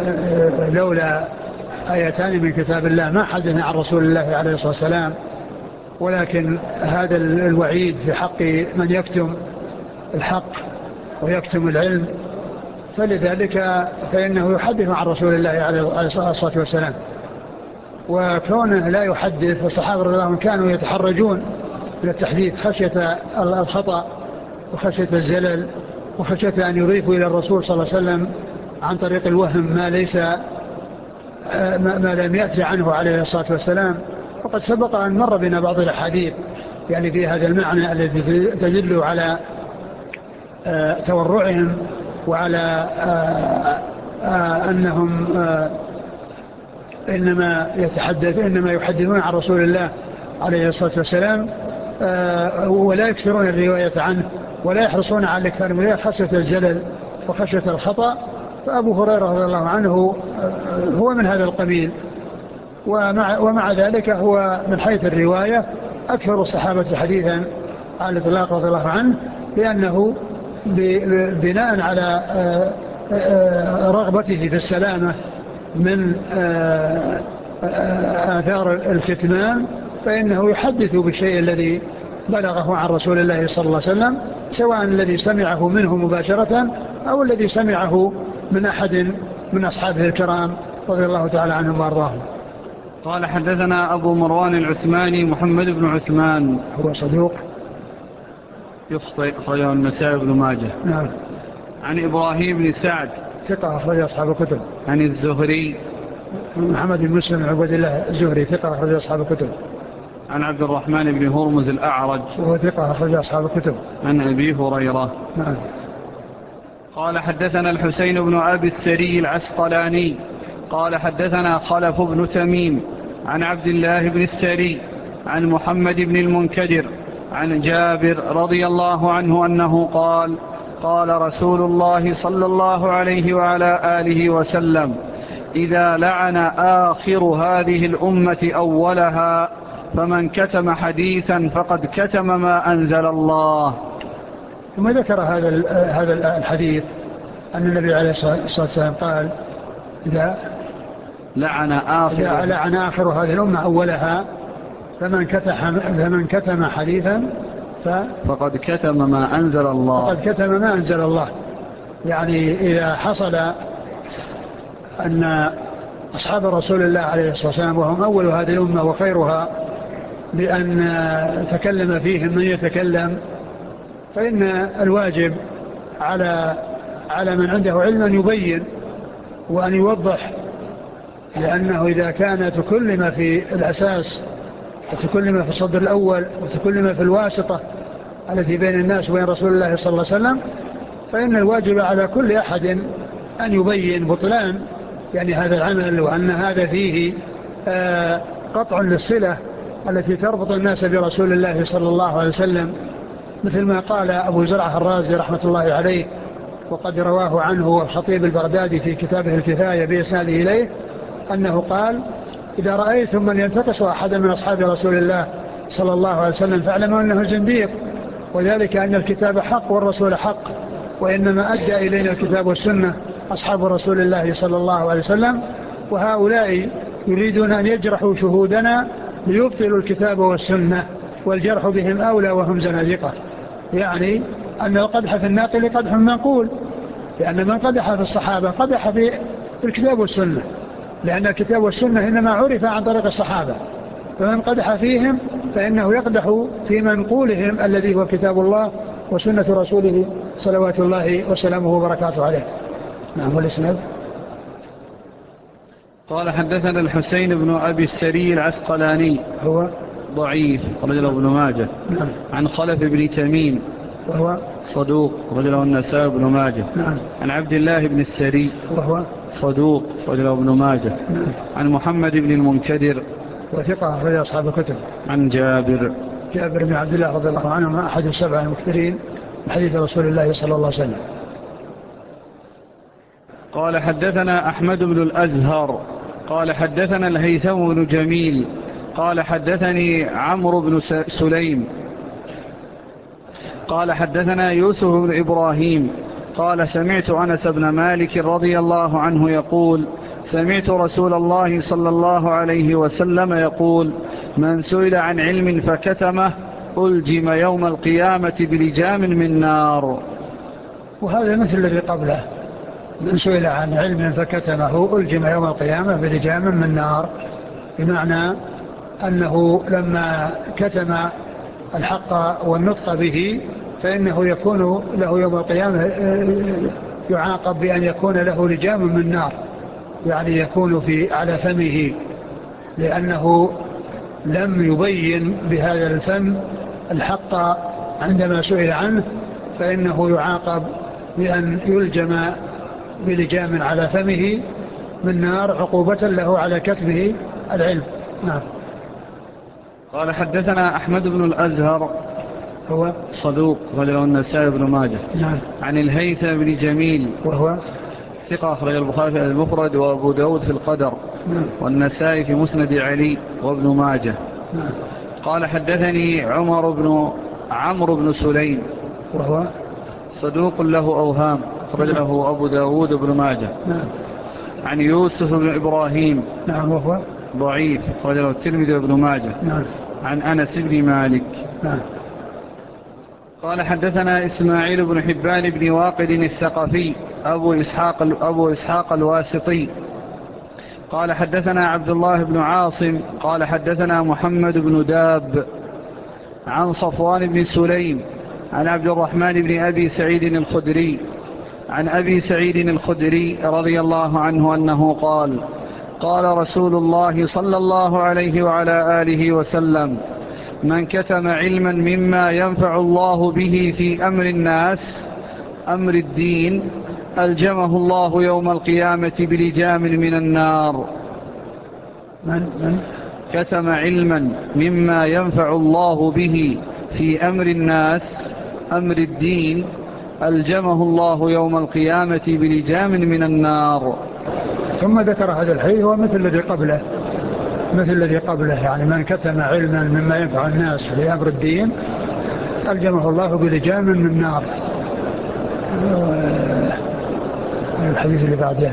لولا آيتان من كتاب الله ما حدثنا عن رسول الله عليه الصلاة والسلام، ولكن هذا الوعيد في حق من يكتم الحق ويكتم العلم، فلذلك فإنه يحدث عن رسول الله عليه الصلاة والسلام. وكونه لا يحدث، الصحابة رضي الله عنهم كانوا يتحرجون من التحديث خشية الخطأ وخشية الزلل وخشية أن يضيفوا إلى الرسول صلى الله عليه وسلم عن طريق الوهم ما ليس ما لم يأتي عنه عليه الصلاة والسلام. وقد سبق أن مر بنا بعض الأحاديث يعني في هذا المعنى الذي تدل على تورعهم وعلى أنهم إنما يتحدث إنما يحدثون عن رسول الله عليه الصلاة والسلام ولا يكثرون الرواية عنه ولا يحرصون على الإكثار من خشية الزلل وخشية الخطأ. فأبو هريرة رضي الله عنه هو من هذا القبيل، ومع, ومع ذلك هو من حيث الرواية أكثر الصحابة حديثا على الإطلاق رضي الله عنه، لأنه بناء على رغبته في السلامة من آثار الكتمان فإنه يحدث بالشيء الذي بلغه عن رسول الله صلى الله عليه وسلم، سواء الذي سمعه منه مباشرة أو الذي سمعه من أحد من أصحابه الكرام رضي الله تعالى عنهم وأرضاهم. قال حدثنا أبو مروان العثماني محمد بن عثمان هو صدوق يخطئ أخرجه النسائي بن ماجه. نعم. عن إبراهيم بن سعد ثقة أخرج أصحاب الكتب. عن الزهري محمد بن مسلم عبد الله الزهري ثقة أخرج أصحاب الكتب. عن عبد الرحمن بن هرمز الأعرج وهو ثقة أخرج أصحاب الكتب. عن أبي هريرة. نعم. قال حدثنا الحسين بن أبي السري العسقلاني قال حدثنا خلف بن تميم عن عبد الله بن السري عن محمد بن المنكدر عن جابر رضي الله عنه أنه قال قال رسول الله صلى الله عليه وعلى آله وسلم إذا لعن آخر هذه الأمة أولها فمن كتم حديثا فقد كتم ما أنزل الله. ثم ذكر هذا هذا الحديث أن النبي عليه الصلاة والسلام قال إذا لعن آخر, إذا لعن آخر هذه الأمة أولها فمن كتم, فمن كتم حديثا ف فقد كتم ما أنزل الله فقد كتم ما أنزل الله. يعني إذا حصل أن أصحاب رسول الله عليه الصلاة والسلام وهم أول هذه الأمة وخيرها بأن تكلم فيهم من يتكلم، فإن الواجب على على من عنده علم أن يبين وأن يوضح، لأنه إذا كان تكلم في الأساس وتكلم في الصدر الأول وتكلم في الواسطة التي بين الناس وبين رسول الله صلى الله عليه وسلم، فإن الواجب على كل أحد أن يبين بطلان يعني هذا العمل، وأن هذا فيه آه قطع للصلة التي تربط الناس برسول الله صلى الله عليه وسلم، مثل ما قال أبو زرعة الرازي رحمة الله عليه، وقد رواه عنه الخطيب البغدادي في كتابه الكفاية بإسناده إليه، أنه قال إذا رأيتم من ينتقص أحدا من أصحاب رسول الله صلى الله عليه وسلم فاعلموا أنه زنديق، وذلك أن الكتاب حق والرسول حق، وإنما أدى إلينا الكتاب والسنة أصحاب رسول الله صلى الله عليه وسلم، وهؤلاء يريدون أن يجرحوا شهودنا ليبطلوا الكتاب والسنة، والجرح بهم أولى وهم زنادقة. يعني أن القدح في الناقل قدح منقول، لأن من قدح في الصحابة قدح في الكتاب والسنة، لأن الكتاب والسنة إنما عرف عن طريق الصحابة، فمن قدح فيهم فإنه يقدح في منقولهم الذي هو كتاب الله وسنة رسوله صلوات الله وسلامه وبركاته عليه. نعم. والإسناد قال حدثنا الحسين بن أبي السري العسقلاني هو ضعيف رجله ابن ماجه. نعم. عن خلف بن تميم وهو صدوق رجله النسائي بن ماجه. نعم. عن عبد الله بن السري وهو صدوق رجله ابن ماجه. نعم. عن محمد بن المنكدر وثقة رجل أصحاب الكتب. عن جابر جابر بن عبد الله رضي الله عنه أحد السبع المكثرين من حديث رسول الله صلى الله عليه وسلم. قال حدثنا أحمد بن الأزهر قال حدثنا الهيثم بن جميل قال حدثني عمرو بن سليم قال حدثنا يوسف بن إبراهيم قال سمعت أنس بن مالك رضي الله عنه يقول سمعت رسول الله صلى الله عليه وسلم يقول من سئل عن علم فكتمه ألجم يوم القيامة بلجام من نار. وهذا مثل الذي قبله، من سئل عن علم فكتمه ألجم يوم القيامة بلجام من نار، بمعنى أنه لما كتم الحق والنطق به فإنه يكون له يوم القيامة يعاقب بأن يكون له لجام من نار، يعني يكون في على فمه، لأنه لم يبين بهذا الفم الحق عندما سئل عنه، فإنه يعاقب بأن يلجم بلجام على فمه من نار عقوبة له على كتبه العلم. نعم. قال حدثنا أحمد بن الأزهر هو صدوق رجله النسائي بن ماجه. نعم. عن الهيثم بن جميل وهو ثقة أخرج البخاري في المفرد وأبو داود في القدر. نعم. والنسائي في مسند علي وابن ماجه. نعم. قال حدثني عمر بن عمرو بن سليم وهو صدوق له أوهام أخرج له أبو داود وابن ماجه. نعم. عن يوسف بن إبراهيم نعم. وهو ضعيف أخرج له الترمذي وابن ماجه. نعم. عن أنس بن مالك. نعم. قال حدثنا إسماعيل بن حبان بن واقد الثقفي أبو إسحاق, أبو إسحاق الواسطي قال حدثنا عبد الله بن عاصم قال حدثنا محمد بن داب عن صفوان بن سليم عن عبد الرحمن بن أبي سعيد الخدري عن أبي سعيد الخدري رضي الله عنه أنه قال قال رسول الله صلى الله عليه وعلى آله وسلم من كتم علما مما ينفع الله به في أمر الناس أمر الدين ألجمه الله يوم القيامة بلجام من النار. من من كتم علما مما ينفع الله به في أمر الناس أمر الدين ألجمه الله يوم القيامة بلجام من النار. ثم ذكر هذا الحديث ومثل الذي قبله مثل الذي قبله يعني من كتم علما مما ينفع الناس في أمر الدين ألجمه الله بلجام من النار. الحديث اللي بعده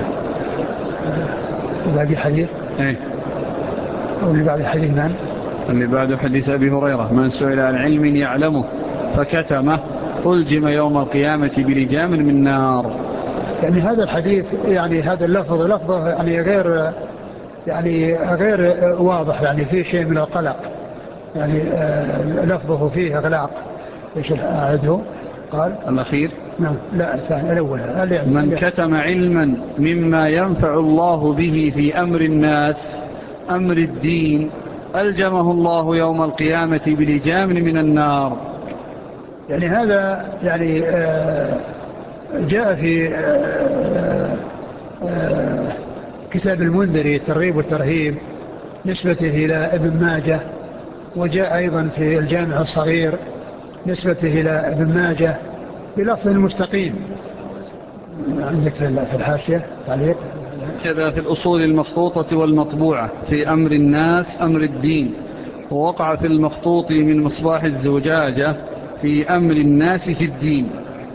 باقي حديث ايه واللي بعد الحديث من اللي بعده حديث أبي هريرة من سئل عن علم يعلمه فكتمه ألجم يوم القيامة بلجام من نار. يعني هذا الحديث يعني هذا اللفظ لفظه يعني غير يعني غير واضح يعني فيه شيء من القلق يعني لفظه فيه إغلاق. ايش أعده قال الأخير نعم لا الثاني الأول من كتم علما مما ينفع الله به في أمر الناس أمر الدين ألجمه الله يوم القيامة بلجام من النار. يعني هذا يعني جاء في كتاب المنذري الترغيب والترهيب نسبته إلى ابن ماجه وجاء أيضا في الجامع الصغير نسبته إلى ابن ماجه بلفظ مستقيم. عندك في الحاشية تعليق كذا في الأصول المخطوطة والمطبوعة في أمر الناس أمر الدين ووقع في المخطوط من مصباح الزجاجة في أمر الناس في الدين.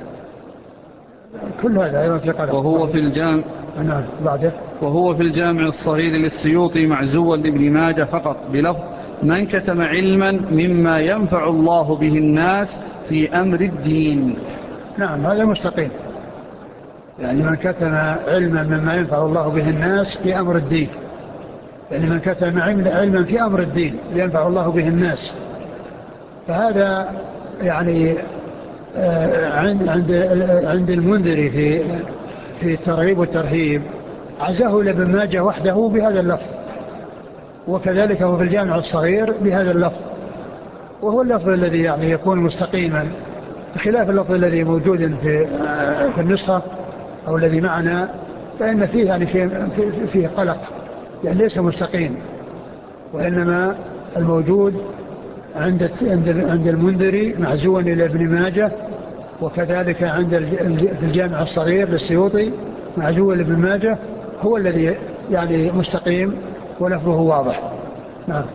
كل هذا أيضا في قلق. وهو في الجامع نعم بعده وهو في الجامع الصغير للسيوطي معزوا لابن ماجه فقط بلفظ من كتم علما مما ينفع الله به الناس في أمر الدين. نعم هذا مستقيم يعني من كتم علما مما ينفع الله به الناس في أمر الدين يعني من كتم علما في أمر الدين ينفع الله به الناس. فهذا يعني عند عند عند المنذري في في الترغيب والترهيب عزاه لابن ماجه وحده بهذا اللفظ وكذلك هو في الجامع الصغير بهذا اللفظ وهو اللفظ الذي يعني يكون مستقيما بخلاف اللفظ الذي موجود في في النسخة أو الذي معنا فإن فيه يعني فيه, فيه قلق يعني ليس مستقيم وإنما الموجود عند عند المنذري معزوا إلى ابن ماجه وكذلك عند في الجامع الصغير للسيوطي معزوا لابن ماجه هو الذي يعني مستقيم ولفظه واضح. نعم.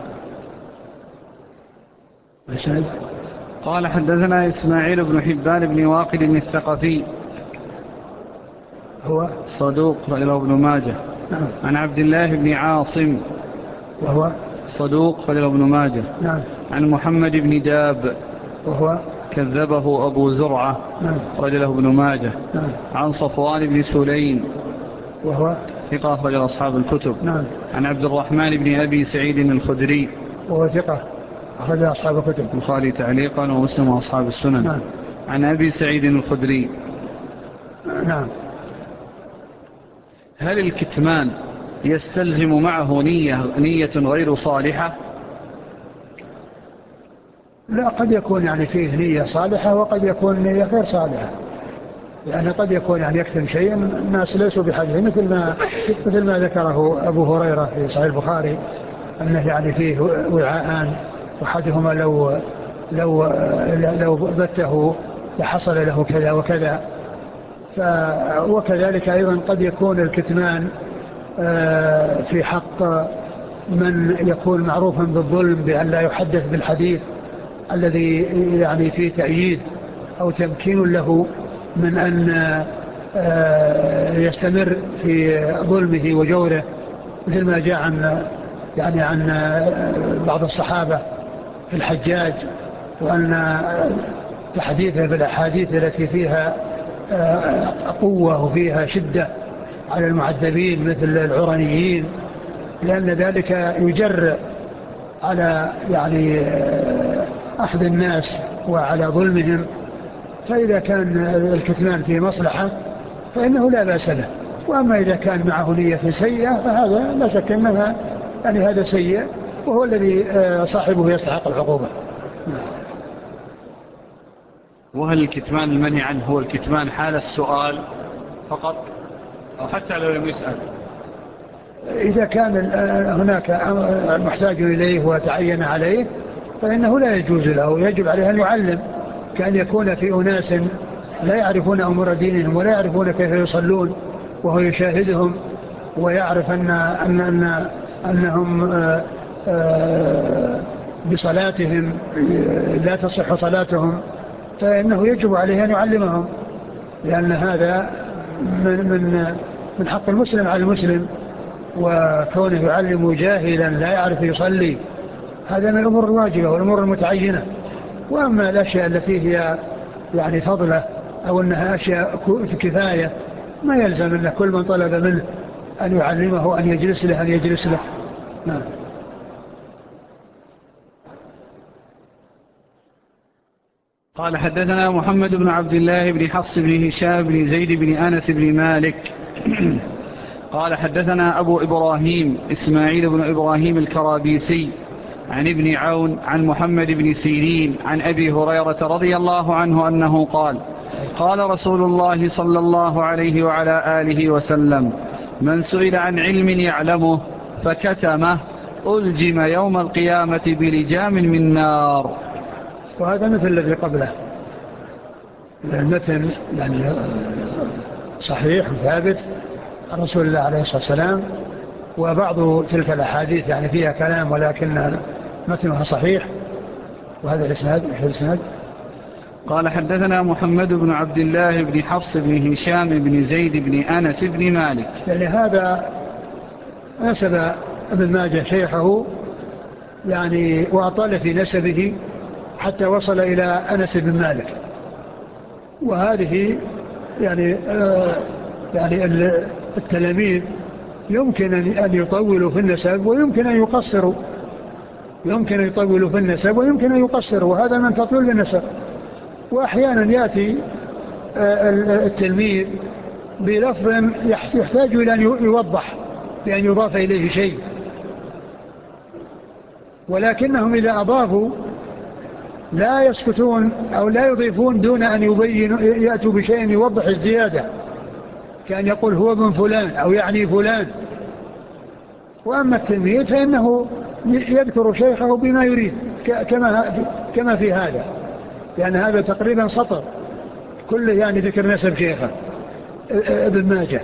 قال حدثنا إسماعيل بن حبان بن واقد الثقفي هو صدوق له ابن ماجه. نعم. عن عبد الله بن عاصم وهو صدوق له ابن ماجه. نعم. عن محمد بن داب وهو كذبه أبو زرعة نعم. رجله ابن ماجه. نعم. عن صفوان بن سليم وهو ثقة أخرج أصحاب الكتب. نعم. عن عبد الرحمن بن أبي سعيد الخدري وهو ثقة أخرج أصحاب الكتب البخاري تعليقا ومسلم وأصحاب السنن. نعم. عن أبي سعيد الخدري نعم. هل الكتمان يستلزم معه نية, نية غير صالحة؟ لا قد يكون يعني فيه نية صالحة وقد يكون نية غير صالحة يعني قد يكون يعني يكتم شيء الناس ليسوا بحاجة مثل ما مثل ما ذكره أبو هريرة في صحيح البخاري أنه يعني فيه وعاءان وحدهما لو لو لو بته لحصل له كذا وكذا. وكذلك أيضا قد يكون الكتمان في حق من يكون معروفا بالظلم بأن لا يحدث بالحديث الذي يعني فيه تأييد أو تمكين له من أن يستمر في ظلمه وجوره مثل ما جاء عن يعني عن بعض الصحابة في الحجاج وأن تحديثه بالأحاديث التي فيها قوة وفيها شدة على المعذبين مثل العرنيين لأن ذلك يجر على يعني أحد الناس وعلى ظلمهم. فإذا كان الكتمان في مصلحة فإنه لا بأس له وأما إذا كان معه نية سيئة فهذا لا شك أنها يعني هذا سيء وهو الذي صاحبه يستحق العقوبة. وهل الكتمان المنهي عنه هو الكتمان حال السؤال فقط أو حتى لو لم يسأل؟ إذا كان هناك محتاج إليه وتعين عليه فإنه لا يجوز له، يجب عليه أن يعلم، كأن يكون في أناس لا يعرفون أمور دينهم ولا يعرفون كيف يصلون وهو يشاهدهم ويعرف أن أن أن أنهم بصلاتهم لا تصح صلاتهم، فإنه يجب عليه أن يعلمهم، لأن هذا من من من حق المسلم على المسلم، وكونه يعلم جاهلا لا يعرف يصلي هذا من الأمور الواجبة والأمور المتعينة. وأما الأشياء التي هي يعني فضلة أو أنها أشياء في كفاية ما يلزم أن كل من طلب منه أن يعلمه أن يجلس له أن يجلس له. نعم. قال حدثنا محمد بن عبد الله بن حفص بن هشام بن زيد بن أنس بن مالك قال حدثنا أبو إبراهيم إسماعيل بن إبراهيم الكرابيسي عن ابن عون عن محمد بن سيرين عن أبي هريرة رضي الله عنه أنه قال قال رسول الله صلى الله عليه وعلى آله وسلم من سئل عن علم يعلمه فكتمه ألجم يوم القيامة بلجام من نار. وهذا مثل الذي قبله، المتن يعني صحيح وثابت عن رسول الله عليه الصلاة والسلام، وبعض تلك الأحاديث يعني فيها كلام ولكن متنها صحيح. وهذا الإسناد الإسناد قال حدثنا محمد بن عبد الله بن حفص بن هشام بن زيد بن أنس بن مالك. يعني هذا نسب ابن ماجه شيخه يعني وأطال في نسبه حتى وصل إلى أنس بن مالك، وهذه يعني آه يعني التلاميذ يمكن أن يطولوا في النسب ويمكن أن يقصروا، يمكن أن يطولوا في النسب ويمكن أن يقصروا، وهذا من تطويل النسب. وأحيانا يأتي التلميذ بلفظ يحتاج إلى أن يوضح بأن يضاف إليه شيء، ولكنهم إذا أضافوا لا يسكتون أو لا يضيفون دون أن يبينوا يأتوا بشيء يوضح الزيادة، كأن يقول هو ابن فلان أو يعني فلان. وأما التلميذ فإنه يذكر شيخه بما يريد كما كما في هذا، لأن يعني هذا تقريبا سطر كله يعني ذكر نسب شيخه ابن ماجه،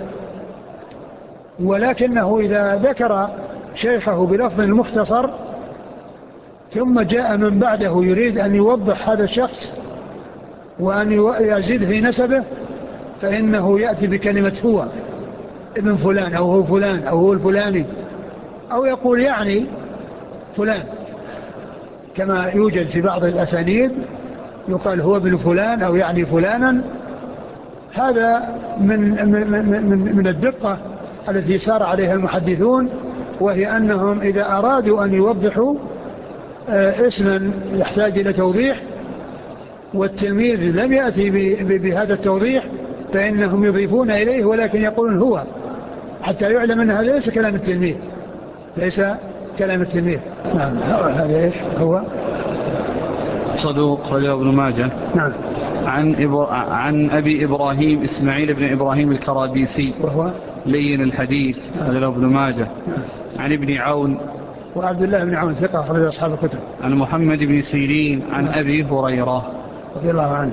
ولكنه إذا ذكر شيخه بلفظ مختصر ثم جاء من بعده يريد أن يوضح هذا الشخص وأن يزيد في نسبه فإنه يأتي بكلمة هو ابن فلان أو هو فلان أو هو الفلاني، أو يقول يعني فلان، كما يوجد في بعض الأسانيد يقال هو ابن فلان أو يعني فلانا. هذا من, من, من, من الدقة التي سار عليها المحدثون، وهي أنهم إذا أرادوا أن يوضحوا اسما يحتاج إلى توضيح والتلميذ لم يأتي بهذا التوضيح فإنهم يضيفون إليه ولكن يقولون هو، حتى يعلم أن هذا ليس كلام التلميذ، ليس كلام التلميذ. نعم. هذا إيش هو؟ صدوق رجل ابن ماجه. نعم. عن إبر... عن أبي إبراهيم إسماعيل بن إبراهيم الكرابيسي وهو لين الحديث رجل ابن ماجه. نعم. عن ابن عون وعبد الله بن عون ثقة أخرج أصحاب الكتب. عن محمد بن سيرين عن نعم. أبي هريرة رضي الله عنه.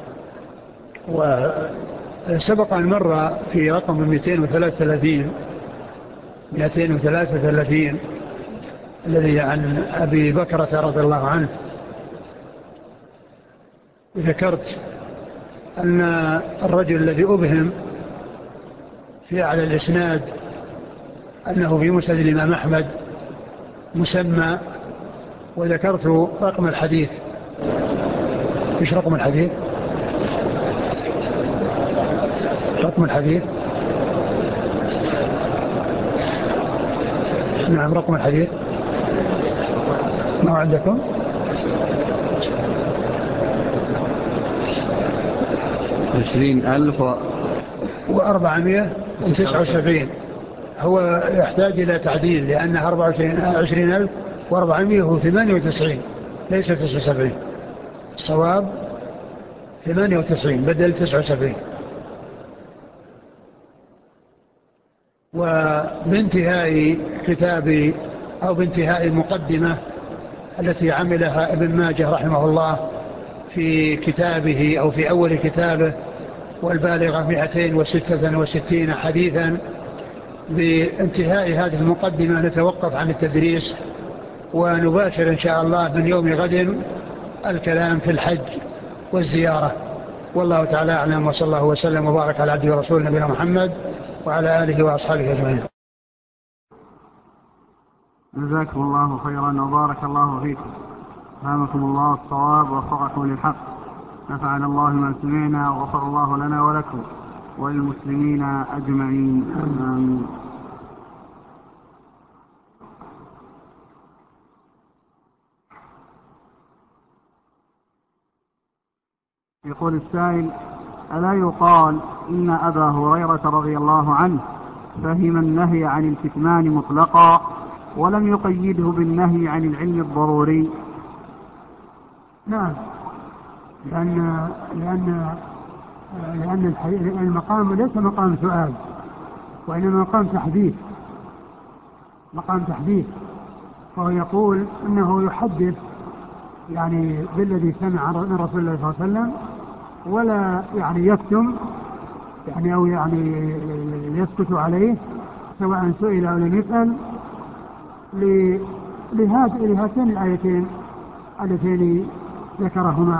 وسبق أن مر في رقم مئتين وثلاثة وثلاثين مئتين وثلاثة وثلاثين الذي عن أبي بكرة رضي الله عنه، ذكرت أن الرجل الذي أبهم في أعلى الإسناد أنه في مسند الإمام أحمد مسمى، وذكرت رقم الحديث. إيش رقم الحديث؟ رقم الحديث نعم رقم الحديث ما عندكم؟ عشرين ألف وأربعمائة وتسعة وسبعين. هو يحتاج إلى تعديل لأنه أربعة وعشرين ألف وأربعمائة وثمانية وتسعين ليس تسعة وسبعين، الصواب ثمانية وتسعين بدل تسعة وسبعين. وبانتهاء كتاب أو بانتهاء المقدمة التي عملها ابن ماجه رحمه الله في كتابه أو في أول كتابه والبالغة مئتين وستة وستين حديثا، بانتهاء هذه المقدمة نتوقف عن التدريس ونباشر إن شاء الله من يوم غد الكلام في الحج والزيارة. والله تعالى أعلم، وصلى الله وسلم وبارك على عبده ورسوله نبينا محمد وعلى آله وأصحابه أجمعين. جزاكم الله خيرا وبارك الله فيكم، فهمكم الله الصواب ووفقكم للحق، نفعنا الله ما سمعنا وغفر الله لنا ولكم وللمسلمين أجمعين، آمين. يقول السائل: ألا يقال إن أبا هريرة رضي الله عنه فهم النهي عن الكتمان مطلقا ولم يقيده بالنهي عن العلم الضروري؟ نعم، لأن لأن لأن المقام ليس مقام سؤال، وإنما مقام تحديث، مقام تحديث. فهو يقول إنه يحدث يعني بالذي سمع من رسول الله صلى الله عليه وسلم، ولا يعني يكتم يعني أو يعني يسكت عليه سواء سئل أو لم يسأل، لهاتين الآيتين اللتين ذكرهما.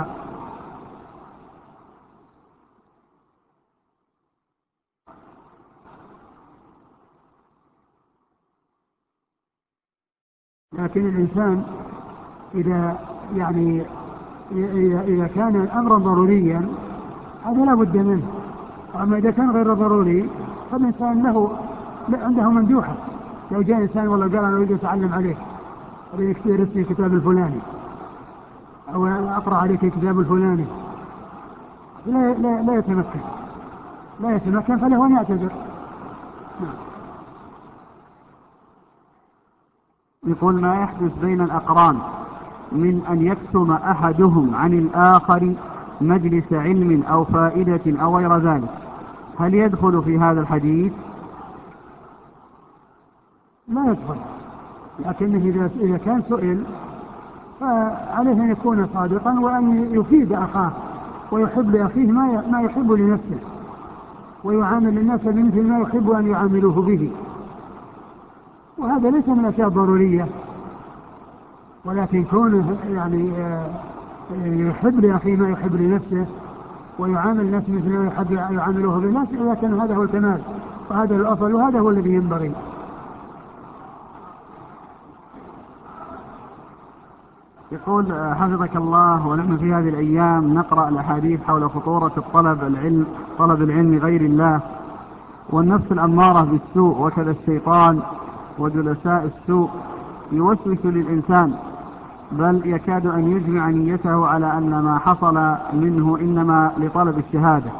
لكن الإنسان إذا يعني إذا كان الأمر ضروريا هذا لا بد منه، أما إذا كان غير ضروري فالإنسان له عنده مندوحة. لو جاء إنسان والله قال أنا أريد أتعلم عليك، أريد يرسل الكتاب الفلاني أو أقرأ عليك الكتاب الفلاني، لا, لا, لا يتمكن لا يتمكن فله أن يعتذر. يقول: ما يحدث بين الأقران من أن يكتم أحدهم عن الآخر مجلس علم أو فائدة أو غير ذلك، هل يدخل في هذا الحديث؟ لا يدخل، لكنه إذا كان سئل فعليه أن يكون صادقا وأن يفيد أخاه ويحب لأخيه ما يحب لنفسه، ويعامل الناس بمثل ما يحب أن يعاملوه به، وهذا ليس من الأشياء الضرورية. ولكن كونه يعني يحب لأخيه ما يحب لنفسه ويعامل الناس مثل ما يحب يعاملوه بالناس، إذا كان هذا هو الكمال وهذا الأصل وهذا هو الذي ينبغي. يقول: حفظك الله، ونحن في هذه الأيام نقرأ الأحاديث حول خطورة الطلب العلم طلب العلم غير الله، والنفس الأمارة بالسوء وكذا الشيطان وجلساء السوء يوسوس للإنسان، بل يكاد أن يجمع نيته على أن ما حصل منه إنما لطلب الشهادة،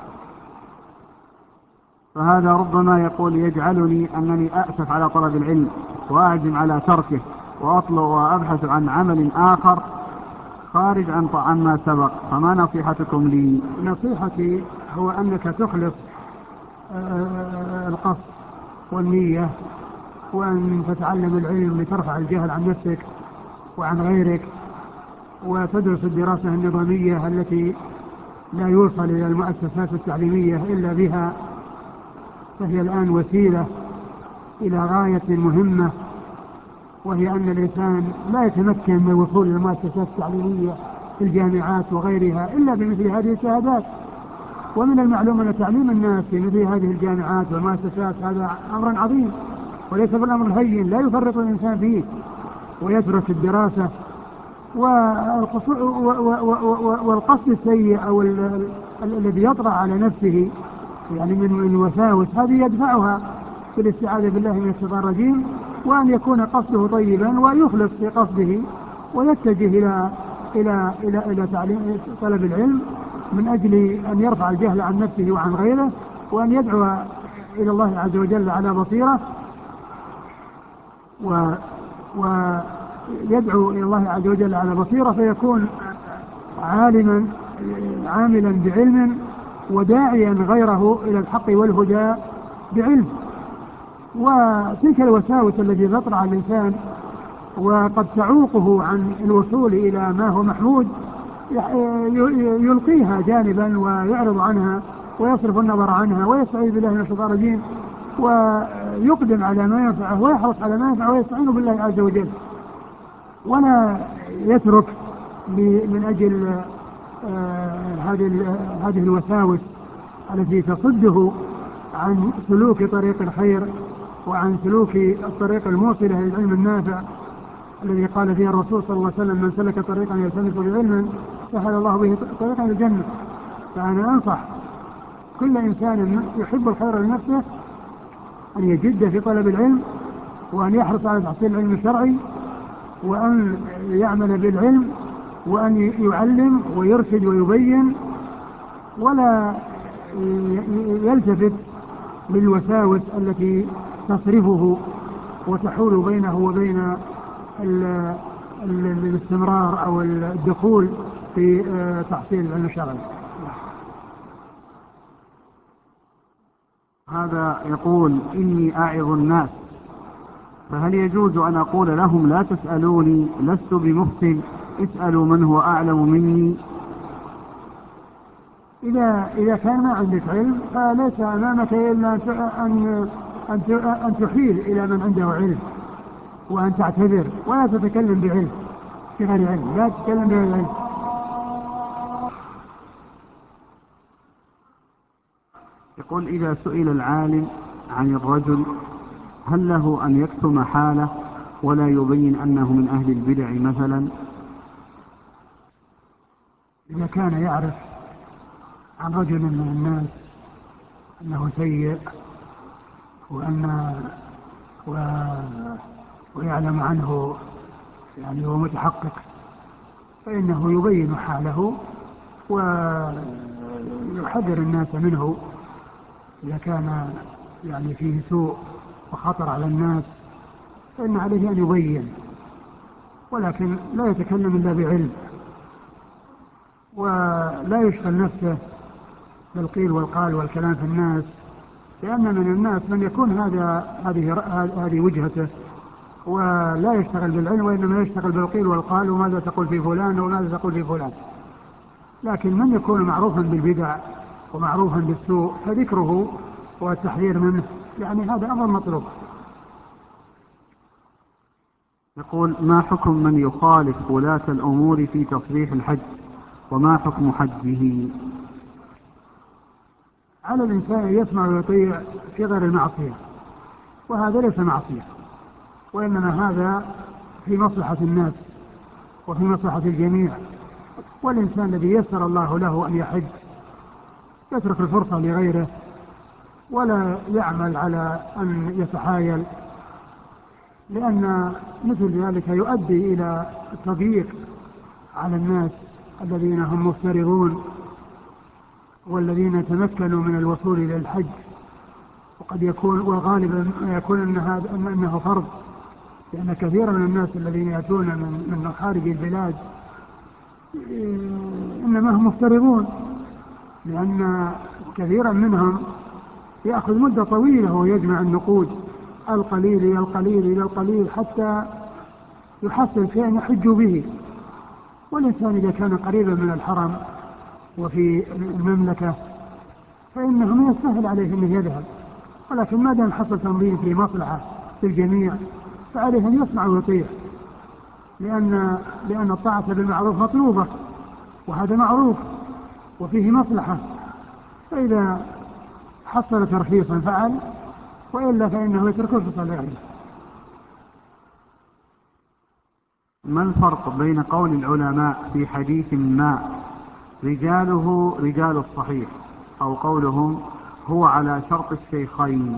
فهذا ربما يقول يجعلني أنني أأسف على طلب العلم وأعزم على تركه وأطلب وأبحث عن عمل آخر خارج عن طعام ما سبق، فما نصيحتكم لي؟ نصيحتي هو أنك تخلص القصد والنية، وأن تتعلم العلم لترفع الجهل عن نفسك وعن غيرك، وتدرس الدراسة النظامية التي لا يوصل إلى المؤسسات التعليمية إلا بها، فهي الآن وسيلة إلى غاية مهمة، وهي أن الإنسان لا يتمكن من الوصول إلى المؤسسات التعليمية في الجامعات وغيرها إلا بمثل هذه الشهادات. ومن المعلوم أن تعليم الناس في مثل هذه الجامعات والمؤسسات هذا أمر عظيم وليس بالأمر الهين، لا يفرط الإنسان فيه ويترك الدراسة، والقصد السيء أو الذي يطرأ على نفسه يعني من وساوس هذه يدفعها بالاستعاذة بالله من الشيطان الرجيم، وأن يكون قصده طيبا ويخلص في قصده ويتجه إلى إلى إلى إلى تعليم طلب العلم من أجل أن يرفع الجهل عن نفسه وعن غيره، وأن يدعو إلى الله عز وجل على بصيرة، و ويدعو إلى الله عز وجل على بصيرة فيكون عالما عاملا بعلم وداعيا غيره إلى الحق والهدى بعلم. وتلك الوساوس التي تطرأ على الإنسان وقد تعوقه عن الوصول إلى ما هو محمود يلقيها جانبا ويعرض عنها ويصرف النظر عنها ويستعيذ بالله من الشيطان الرجيم ويقدم على ما ينفعه ويحرص على ما ينفعه ويستعين بالله عز وجل، ولا يترك من أجل هذه الوساوس التي تصده عن سلوك طريق الخير وعن سلوك الطريق الموصلة للعلم النافع الذي قال فيه الرسول صلى الله عليه وسلم: من سلك طريقا يلتمس به علما سهل الله به طريقا للجنة. فأنا أنصح كل إنسان يحب الخير لنفسه أن يجد في طلب العلم، وأن يحرص على تحصيل العلم الشرعي، وأن يعمل بالعلم، وأن يعلم ويرشد ويبين، ولا يلتفت للوساوس التي تصرفه وتحول بينه وبين الاستمرار أو الدخول في تحصيل العلم الشرعي. هذا يقول: إني أعظ الناس، فهل يجوز أن أقول لهم لا تسألوني لست بمفتن، اسألوا من هو أعلم مني؟ إذا إذا كان ما عندك علم فليس أمامك إلا أن أن تحيل إلى من عنده علم وأن تعتذر، ولا تتكلم بعلم بغير علم، لا تتكلم بغير علم. يقول: إذا سئل العالم عن الرجل هل له أن يكتم حاله ولا يبين أنه من أهل البدع مثلا؟ إذا كان يعرف عن رجل من الناس أنه سيء وأن و... ويعلم عنه يعني هو متحقق، فإنه يبين حاله ويحذر الناس منه إذا كان يعني فيه سوء وخطر على الناس، فإن عليه أن يبين، ولكن لا يتكلم إلا بعلم، ولا يشغل نفسه بالقيل والقال والكلام في الناس، لأن من الناس من يكون هذا هذه هذه وجهته ولا يشتغل بالعلم، وإنما يشتغل بالقيل والقال وماذا تقول في فلان وماذا تقول في فلان. لكن من يكون معروفا بالبدع ومعروفا بالسوء فذكره والتحذير منه، يعني هذا أمر مطلوب. يقول: ما حكم من يخالف ولاة الأمور في تصريح الحج، وما حكم حجه؟ على الإنسان يسمع ويطيع في غير المعصية، وهذا ليس معصية، وإنما هذا في مصلحة الناس وفي مصلحة الجميع. والإنسان الذي يسر الله له أن يحج يترك الفرصة لغيره ولا يعمل على أن يتحايل، لأن مثل ذلك يؤدي إلى التضييق على الناس الذين هم مفترضون والذين تمكنوا من الوصول إلى الحج، وقد يكون وغالبا يكون أن هذا أنه فرض، لأن كثيرا من الناس الذين يأتون من خارج البلاد إنما هم مفترضون، لأن كثيرا منهم يأخذ مدة طويلة ويجمع النقود القليل إلى القليل إلى القليل حتى يحصل شيء يحج به. والإنسان إذا كان قريبا من الحرم وفي المملكة فإنه من يسهل عليه أنه يذهب، ولكن ما دام حصل تنظيم في مصلحة للجميع فعليه أن يسمع ويطيع، لأن لأن الطاعة بالمعروف مطلوبة، وهذا معروف وفيه مصلحة، فإذا حصل ترخيصا فعل، وإلا فإنه يترك الفصل لغيره. ما الفرق بين قول العلماء في حديث ما رجاله رجال الصحيح، أو قولهم هو على شرط الشيخين؟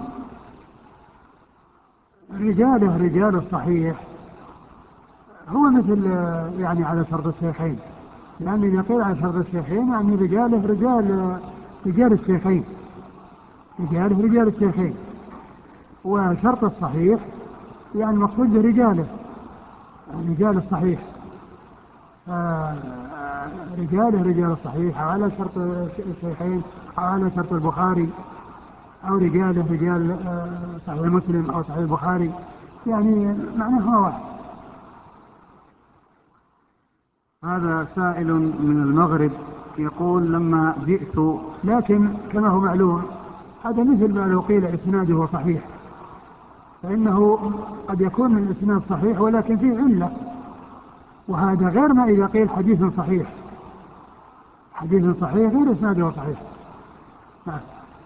رجاله رجال الصحيح هو مثل يعني على شرط الشيخين، لأن إذا قيل على شرط الشيخين يعني رجاله رجال رجال الشيخين رجاله رجال الشيخين، وشرط الصحيح يعني مقصود رجاله رجال الصحيح، رجاله رجال الصحيح أو على شرط الشيخين أو على شرط البخاري أو رجاله رجال صحيح مسلم أو صحيح البخاري، يعني معناه واحد. هذا سائل من المغرب يقول لما جئت، لكن كما هو معلوم هذا مثل ما لو قيل إسناده صحيح، فإنه قد يكون من الإسناد صحيح ولكن فيه علة، وهذا غير ما إذا قيل حديث صحيح. حديث صحيح غير إسناده صحيح. نعم.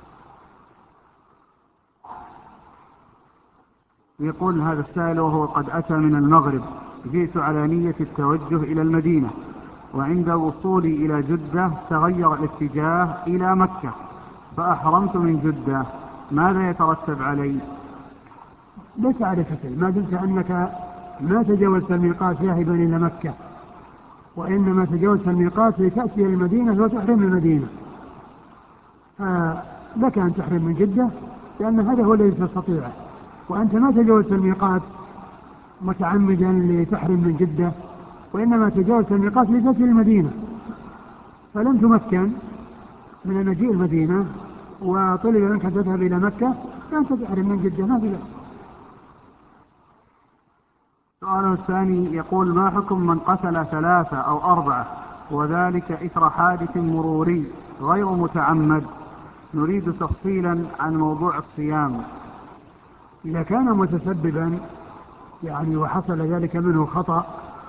يقول هذا السائل وهو قد أتى من المغرب: جئت على نية التوجه إلى المدينة، وعند وصولي إلى جدة تغير الاتجاه إلى مكة، فأحرمت من جدة، ماذا يترتب علي؟ ليس عليك شيء ما دمت أنك ما تجاوزت الميقات ذاهبا إلى مكة، وإنما تجاوزت الميقات لتأتي المدينة وتحرم المدينة، لك أن تحرم من جدة لأن هذا هو الذي تستطيعه، وأنت ما تجاوزت الميقات متعمدا لتحرم من جدة، وإنما تجاوزت الميقات لتأتي المدينة، فلم تمكن من مجيء المدينة وطلب منك أن تذهب إلى مكة، فأنت تحرم من جدة ما في ذلك. السؤال الثاني يقول: ما حكم من قتل ثلاثة أو أربعة وذلك إثر حادث مروري غير متعمد؟ نريد تفصيلا عن موضوع الصيام. إذا كان متسببا يعني وحصل ذلك منه خطأ،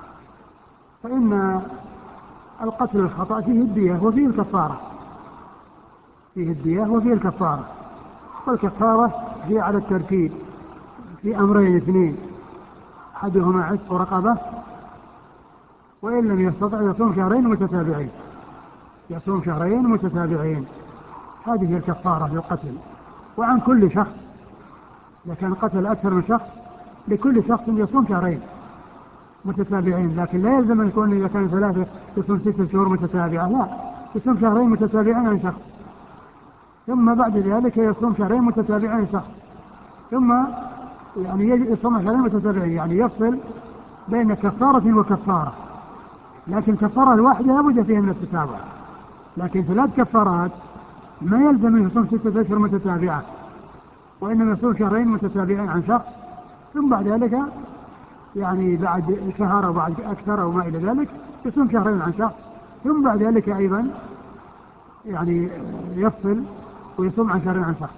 فإن القتل الخطأ فيه الدية وفيه الكفارة، فيه الدية وفيه الكفارة، والكفارة هي على الترتيب في أمرين اثنين: أحدهما عتق رقبة، وإن لم يستطع يصوم شهرين متتابعين، يصوم شهرين متتابعين، هذه الكفارة للقتل. وعن كل شخص إذا كان قتل أكثر من شخص لكل شخص يصوم شهرين متتابعين، لكن لا يلزم أن يكون إذا كان ثلاثة يصوم ستة شهور متتابعة، لا، يصوم شهرين متتابعين عن شخص، ثم بعد ذلك يصوم شهرين متتابعين عن شخص، ثم يعني يصوم شهرين متتابعين، يعني يفصل بين كفارة وكفارة، لكن الكفارة الواحدة لا بد فيها من التتابع، لكن ثلاث كفارات ما يلزم أن يصوم ستة أشهر متتابعة، وإنما يصوم شهرين متتابعين عن شخص، ثم بعد ذلك يعني بعد شهر أو بعد أكثر أو ما إلى ذلك يصوم شهرين عن شخص، ثم بعد ذلك أيضا يعني يفصل ويصوم عن شهرين عن شخص.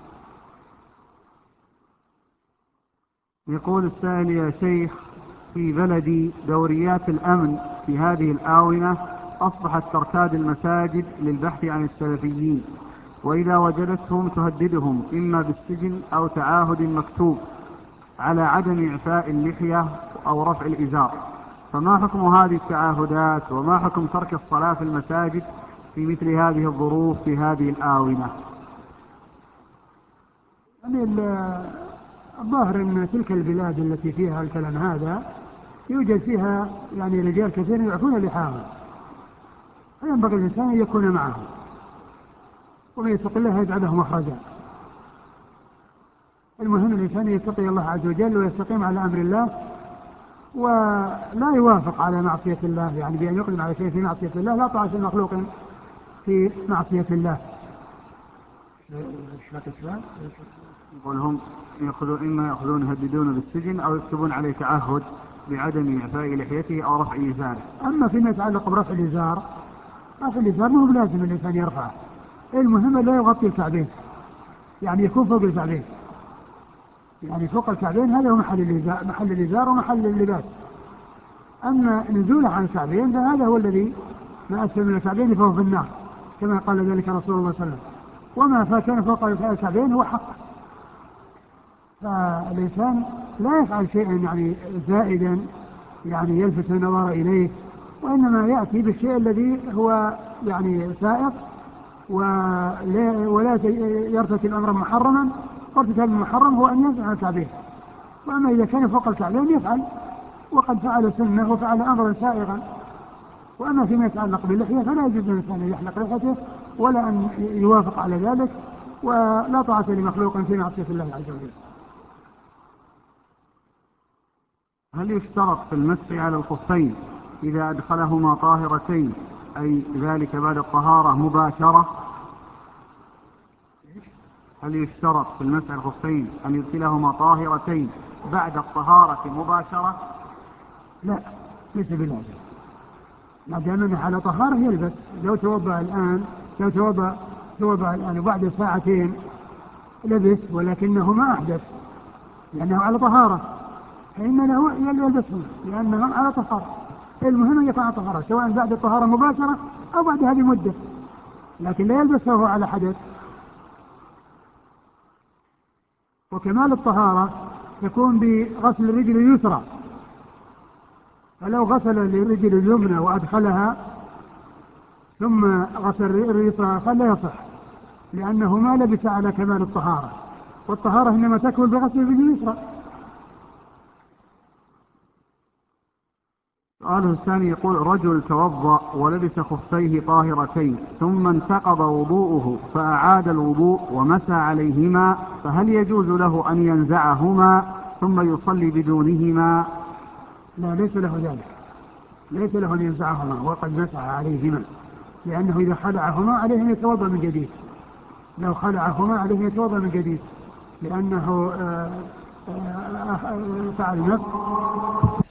يقول السائل: يا شيخ، في بلدي دوريات الأمن في هذه الآونة أصبحت ترتاد المساجد للبحث عن السلفيين، وإذا وجدتهم تهددهم إما بالسجن أو تعاهد مكتوب على عدم إعفاء اللحية أو رفع الإزار، فما حكم هذه التعاهدات، وما حكم ترك الصلاة في المساجد في مثل هذه الظروف في هذه الآونة؟ يعني الظاهر أن تلك البلاد التي فيها الكلام هذا يوجد فيها يعني رجال كثير يعفون لحاهم، فينبغي الإنسان أن يكون معهم، ومن يتق الله يجعل له مخرجا. المهم الإنسان يتقي الله عز وجل ويستقيم على أمر الله، ولا يوافق على معصية الله، يعني بأن يقدم على شيء في معصية الله، لا طاعة المخلوق في معصية الله. يقول هم يأخذون إما يأخذون يهددون بالسجن أو يكتبون عليه تعهد بعدم إعفاء لحيته أو رفع إزاره. أما فيما يتعلق برفع الإزار، رفع الإزار مو بلازم الإنسان يرفعه، المهم لا يغطي الكعبين، يعني يكون فوق الكعبين، يعني فوق الكعبين هذا هو محل الإزار، محل الإزار ومحل اللباس. أما نزوله عن الكعبين فهذا هو الذي ما أسفل من الكعبين فهو في النار، كما قال ذلك رسول الله صلى الله عليه وسلم، وما فكان فوق الكعبين هو حق. فالإنسان لا يفعل شيئا يعني زائدا يعني يلفت النظر إليه، وإنما يأتي بالشيء الذي هو يعني سائق ولا يرتكب أمرا محرما، وارتكاب المحرم هو أن ينزع الكعبين. وأما إذا كان فوق الكعبين يفعل، وقد فعل سنة وفعل أمرا سائغا. وأما فيما يتعلق باللحية فلا يجوز الإنسان أن يحلق لحيته ولا أن يوافق على ذلك، ولا طاعة لمخلوق في معصية الله عز وجل. هل يشترط في المسح على الخفين إذا أدخلهما طاهرتين، أي ذلك بعد الطهارة مباشرة؟ هل يشترط في المسح الخفين أن يدخلهما طاهرتين بعد الطهارة مباشرة؟ لا، ليس بلازم، ما دام على طهارة يلبس. لو توضأ الآن لو توضأ توضأ الآن وبعد ساعتين لبس ولكنه ما أحدث لأنه على طهارة، فإن له يلبسه لأنه على طهارة. المهم أن يكون على طهارة سواء بعد الطهارة مباشرة أو بعد هذه المدة، لكن لا يلبسه على حدث. وكمال الطهارة يكون بغسل الرجل اليسرى، فلو غسل الرجل اليمنى وأدخلها ثم غسل اليسرى فلا يصح، لأنه ما لبس على كمال الطهارة، والطهارة إنما تكمل بغسل الرجل اليسرى. سؤاله الثاني يقول: رجل توضأ ولبس خفيه طاهرتين ثم انتقض وضوءه فأعاد الوضوء ومسى عليهما، فهل يجوز له أن ينزعهما ثم يصلي بدونهما؟ لا، ليس له ذلك، ليس له أن ينزعهما وقد مسح عليهما، لأنه إذا خلعهما عليه أن يتوضأ من جديد. لو خلعهما عليه أن يتوضأ من جديد، لأنه فعل نفس